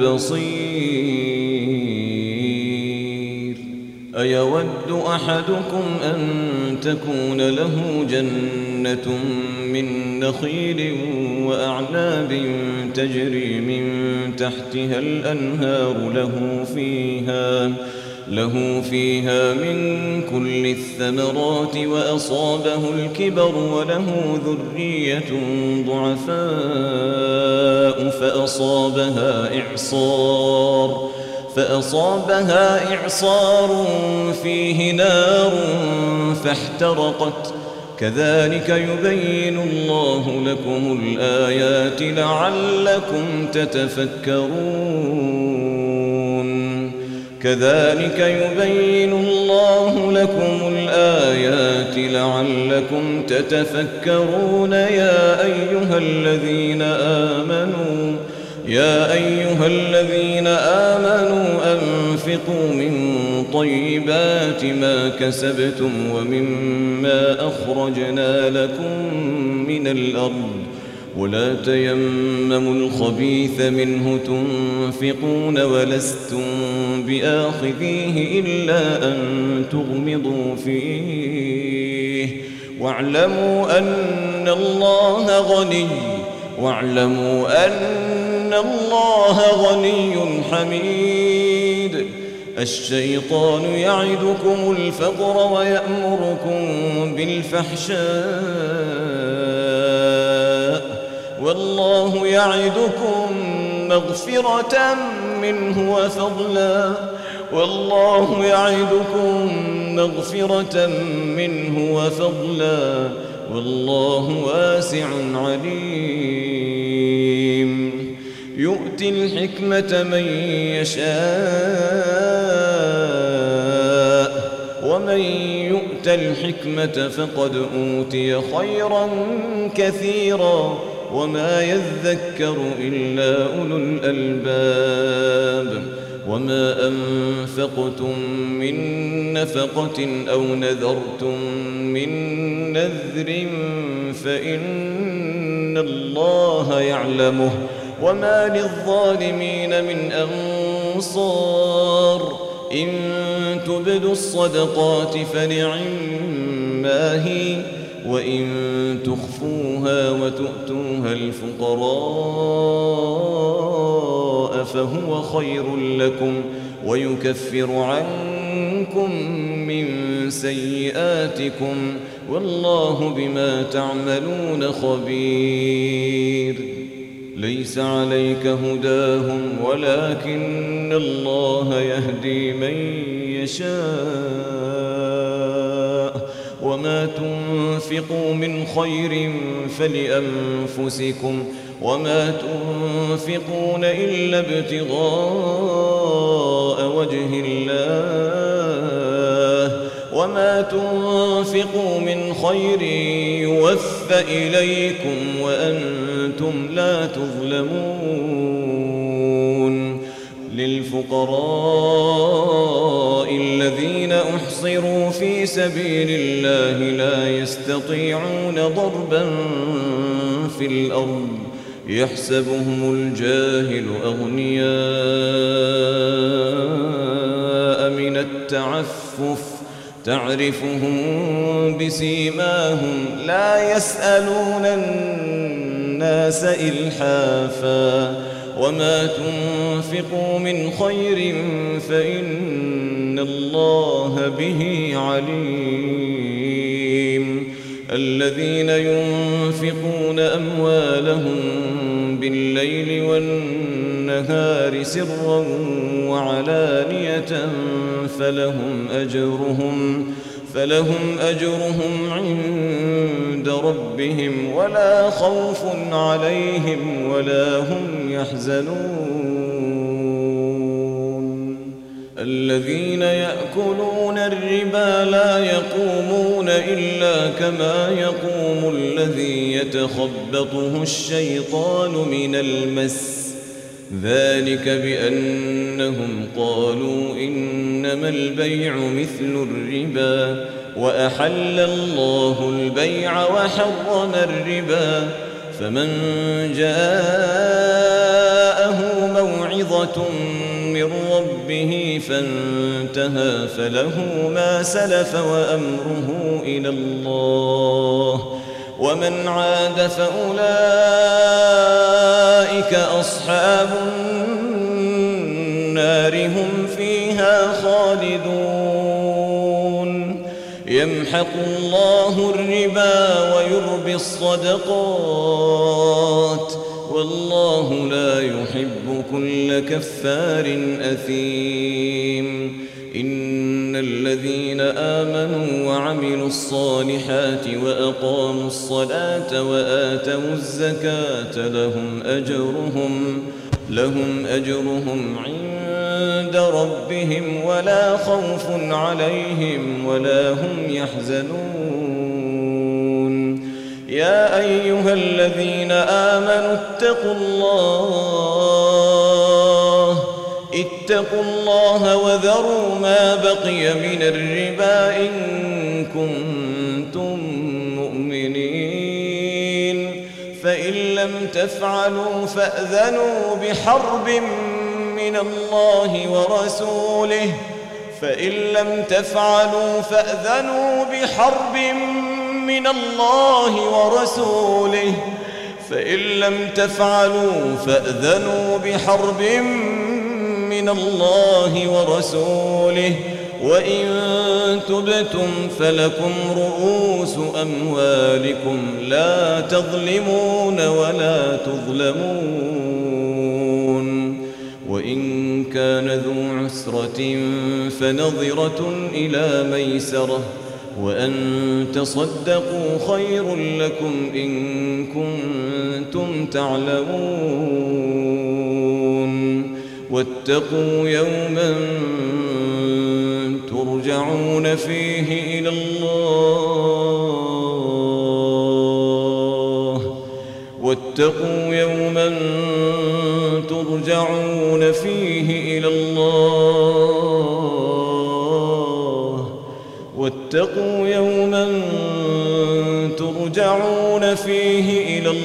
بصير أيود أحدكم أن تكون له جنة من نخيل وأعناب تجري من تحتها الأنهار له فيها له فيها من كل الثمرات وأصابه الكبر وله ذرية ضعفاء فأصابها إعصار فأصابها إعصار فيه نار فاحترقت كذلك يبين الله لكم الآيات لعلكم تتفكرون كذلك يبين الله لكم الآيات لعلكم تتفكرون يا أيها الذين آمنوا يا أيها الذين آمنوا أنفقوا من طيبات ما كسبتم ومما أخرجنا لكم من الأرض ولا تيمموا الخبيث منه تنفقون ولستم بآخذيه إلا أن تغمضوا فيه واعلموا أن الله غني واعلموا أن الله غني حميد الشيطان يعدكم الفقر ويأمركم بالفحشاء والله يعدكم مغفرة منه وفضلا والله يعدكم مغفرة منه وفضلا والله واسع عليم يؤتي الحكمة من يشاء ومن يؤت الحكمة فقد أوتي خيرا كثيرا وما يذكر إلا أولو الألباب وما أنفقتم من نفقة أو نذرتم من نذر فإن الله يعلمه وما للظالمين من أنصار إن تبدوا الصدقات فنعما هي وإن تخفوها وتؤتوها الفقراء فهو خير لكم ويكفر عنكم من سيئاتكم والله بما تعملون خبير ليس عليك هداهم ولكن الله يهدي من يشاء وما تنفقوا من خير فلأنفسكم وما تنفقون إلا ابتغاء وجه الله وما تنفقوا من خير يوفى إليكم وأنتم لا تظلمون للفقراء الذين أحصروا في سبيل الله لا يستطيعون ضربا في الأرض يحسبهم الجاهل أغنياء من التعفف تعرفهم بسيماهم لا يسألون الناس الناس إلحافا وما تنفقوا من خير فإن الله به عليم الذين ينفقون أموالهم بالليل والنهار سرا وعلانية فلهم أجرهم فلهم أجرهم عند ربهم ولا خوف عليهم ولا هم يحزنون الذين يأكلون الربا لا يقومون إلا كما يقوم الذي يتخبطه الشيطان من المس ذلك بأنهم قالوا إنما البيع مثل الربا وأحل الله البيع وحرم الربا فمن جاءه موعظة من ربه فانتهى فله ما سلف وأمره إلى الله ومن عاد فأولئك أصحاب النار هم فيها خالدون يمحق الله الربا ويربي الصدقات والله لا يحب كل كفار أثيم إن الذين آمنوا وعملوا الصالحات وأقاموا الصلاة وآتوا الزكاة لهم أجرهم لهم أجرهم عند ربهم ولا خوف عليهم ولا هم يحزنون يا أيها الذين آمنوا اتقوا الله اتقوا الله وذروا ما بقي من الربا إن كنتم مؤمنين فإن لم تفعلوا فأذنوا بحرب من الله ورسوله فإن لم تفعلوا فأذنوا بحرب من الله ورسوله فإن لم تفعلوا فأذنوا بحرب من الله ورسوله وإن تبتم فلكم رؤوس أموالكم لا تظلمون ولا تظلمون وإن كان ذو عسرة فنظرة إلى ميسرة وأن تصدقوا خير لكم إن كنتم تعلمون واتقوا يوما ترجعون فيه إلى الله واتقوا يوما ترجعون فيه إلى الله واتقوا يوما ترجعون فيه إلى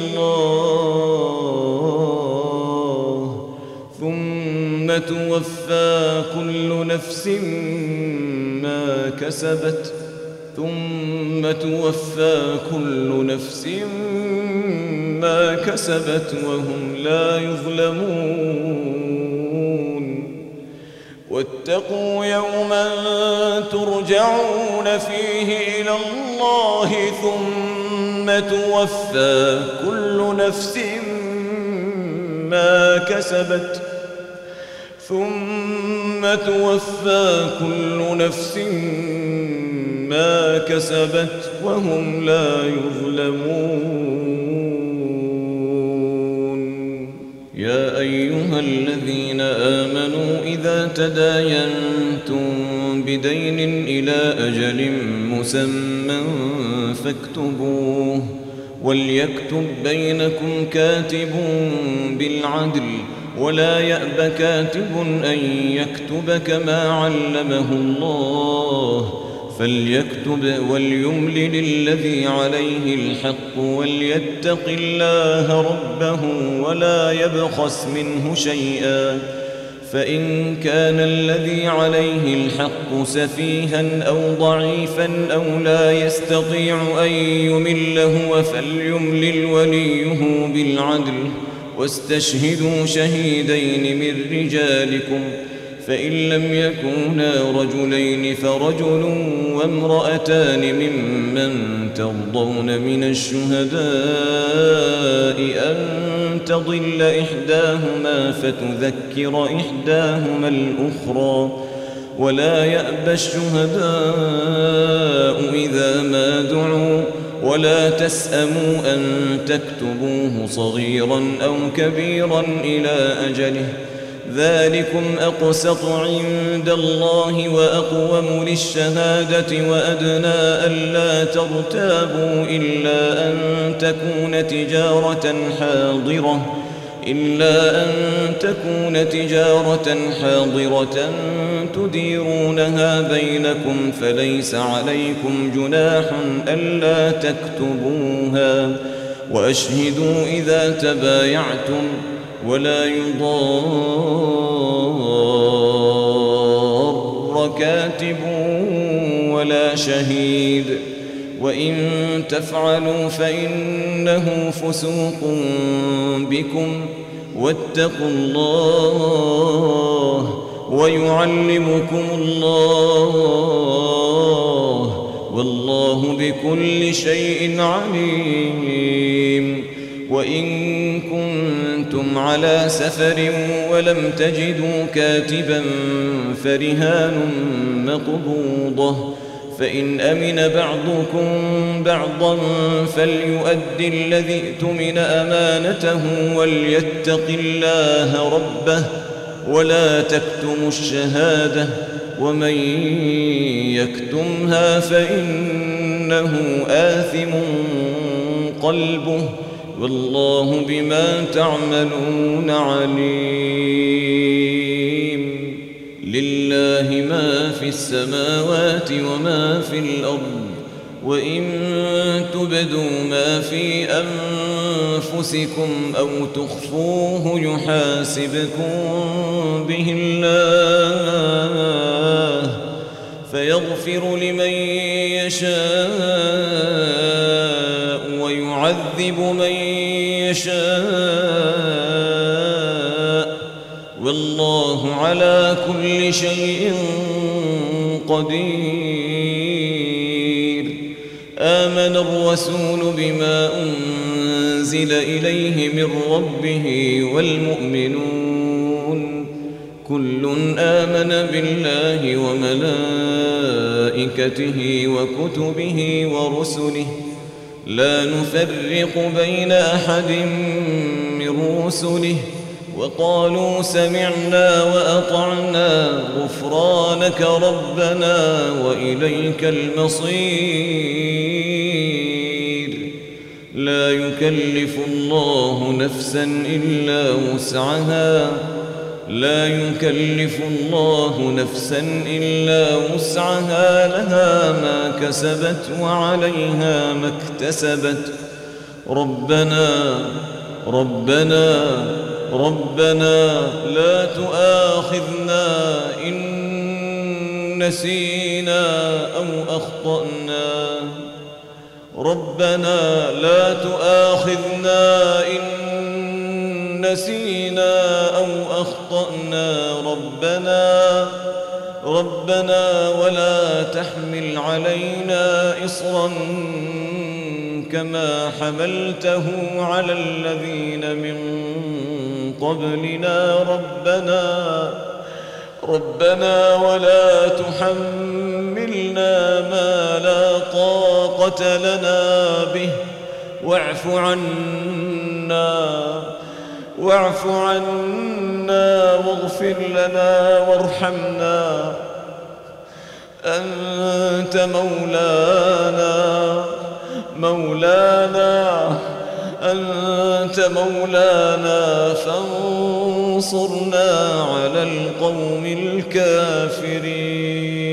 الله ثم توفى كل نفس ما كسبت ثم توفى كل نفس ما كسبت وهم لا يظلمون واتقوا يوما ترجعون فيه إلى الله ثم توفى كل نفس ما كسبت ثم توفى كل نفس ما كسبت وهم لا يظلمون يا أيها الذين آمنوا إذا تداينتم بدين إلى أجل مسمى فاكتبوه وليكتب بينكم كاتب بالعدل ولا يأب كاتب أن يكتب كما علمه الله فليكتب وليملل الذي عليه الحق وليتق الله ربه ولا يبخس منه شيئا فإن كان الذي عليه الحق سفيها أو ضعيفا أو لا يستطيع أن يمل هو فليملل وليه بالعدل واستشهدوا شهيدين من رجالكم فإن لم يكونا رجلين فرجل وامرأتان ممن ترضون من الشهداء أن تضل إحداهما فتذكر إحداهما الأخرى ولا يأبى الشهداء إذا ما دعوا ولا تسأموا أن تكتبوه صغيرا أو كبيرا إلى أجله ذلكم أقسط عند الله وأقوم للشهادة وأدنى ألا ترتابوا إلا أن تكون تجارة حاضرة إلا أن تكون تجارة حاضرة تديرونها بينكم فليس عليكم جناح ألا تكتبوها وأشهدوا إذا تبايعتم ولا يضار كاتب ولا شهيد وإن تفعلوا فإنه فسوق بكم واتقوا الله ويعلمكم الله والله بكل شيء عليم وإن كنتم على سفر ولم تجدوا كاتبا فرهان مقبوضة فإن أمن بعضكم بعضا فليؤدي الذي اؤتمن أمانته وليتق الله ربه ولا تكتموا الشهادة ومن يكتمها فإنه آثم قلبه والله بما تعملون عليم لله ما في السماوات وما في الأرض وإن تبدوا ما في أنفسكم أو تخفوه يحاسبكم به الله فيغفر لمن يشاء ويعذب من يشاء والله على كل شيء قدير آمن الرسول بما أنزل إليه من ربه والمؤمنون كل آمن بالله وملائكته وكتبه ورسله لا نفرق بين أحد من رسله وقالوا سمعنا وأطعنا غفرانك ربنا وإليك المصير لا يكلف الله نفسا إلا وسعها لا يكلف الله نفسا إلا وسعها لها ما كسبت وعليها ما اكتسبت ربنا ربنا ربنا لا تؤاخذنا إن نسينا أو أخطأنا ربنا لا تؤاخذنا إن نسينا أو أخطأنا ربنا ربنا ولا تحمل علينا إصرا كما حملته على الذين من قبلنا ربنا ربنا ولا تحملنا ما لا طاقة لنا به واعف عنا واعف عنا واغفر لنا وارحمنا أنت مولانا مولانا أنت مولانا فانصرنا على القوم الكافرين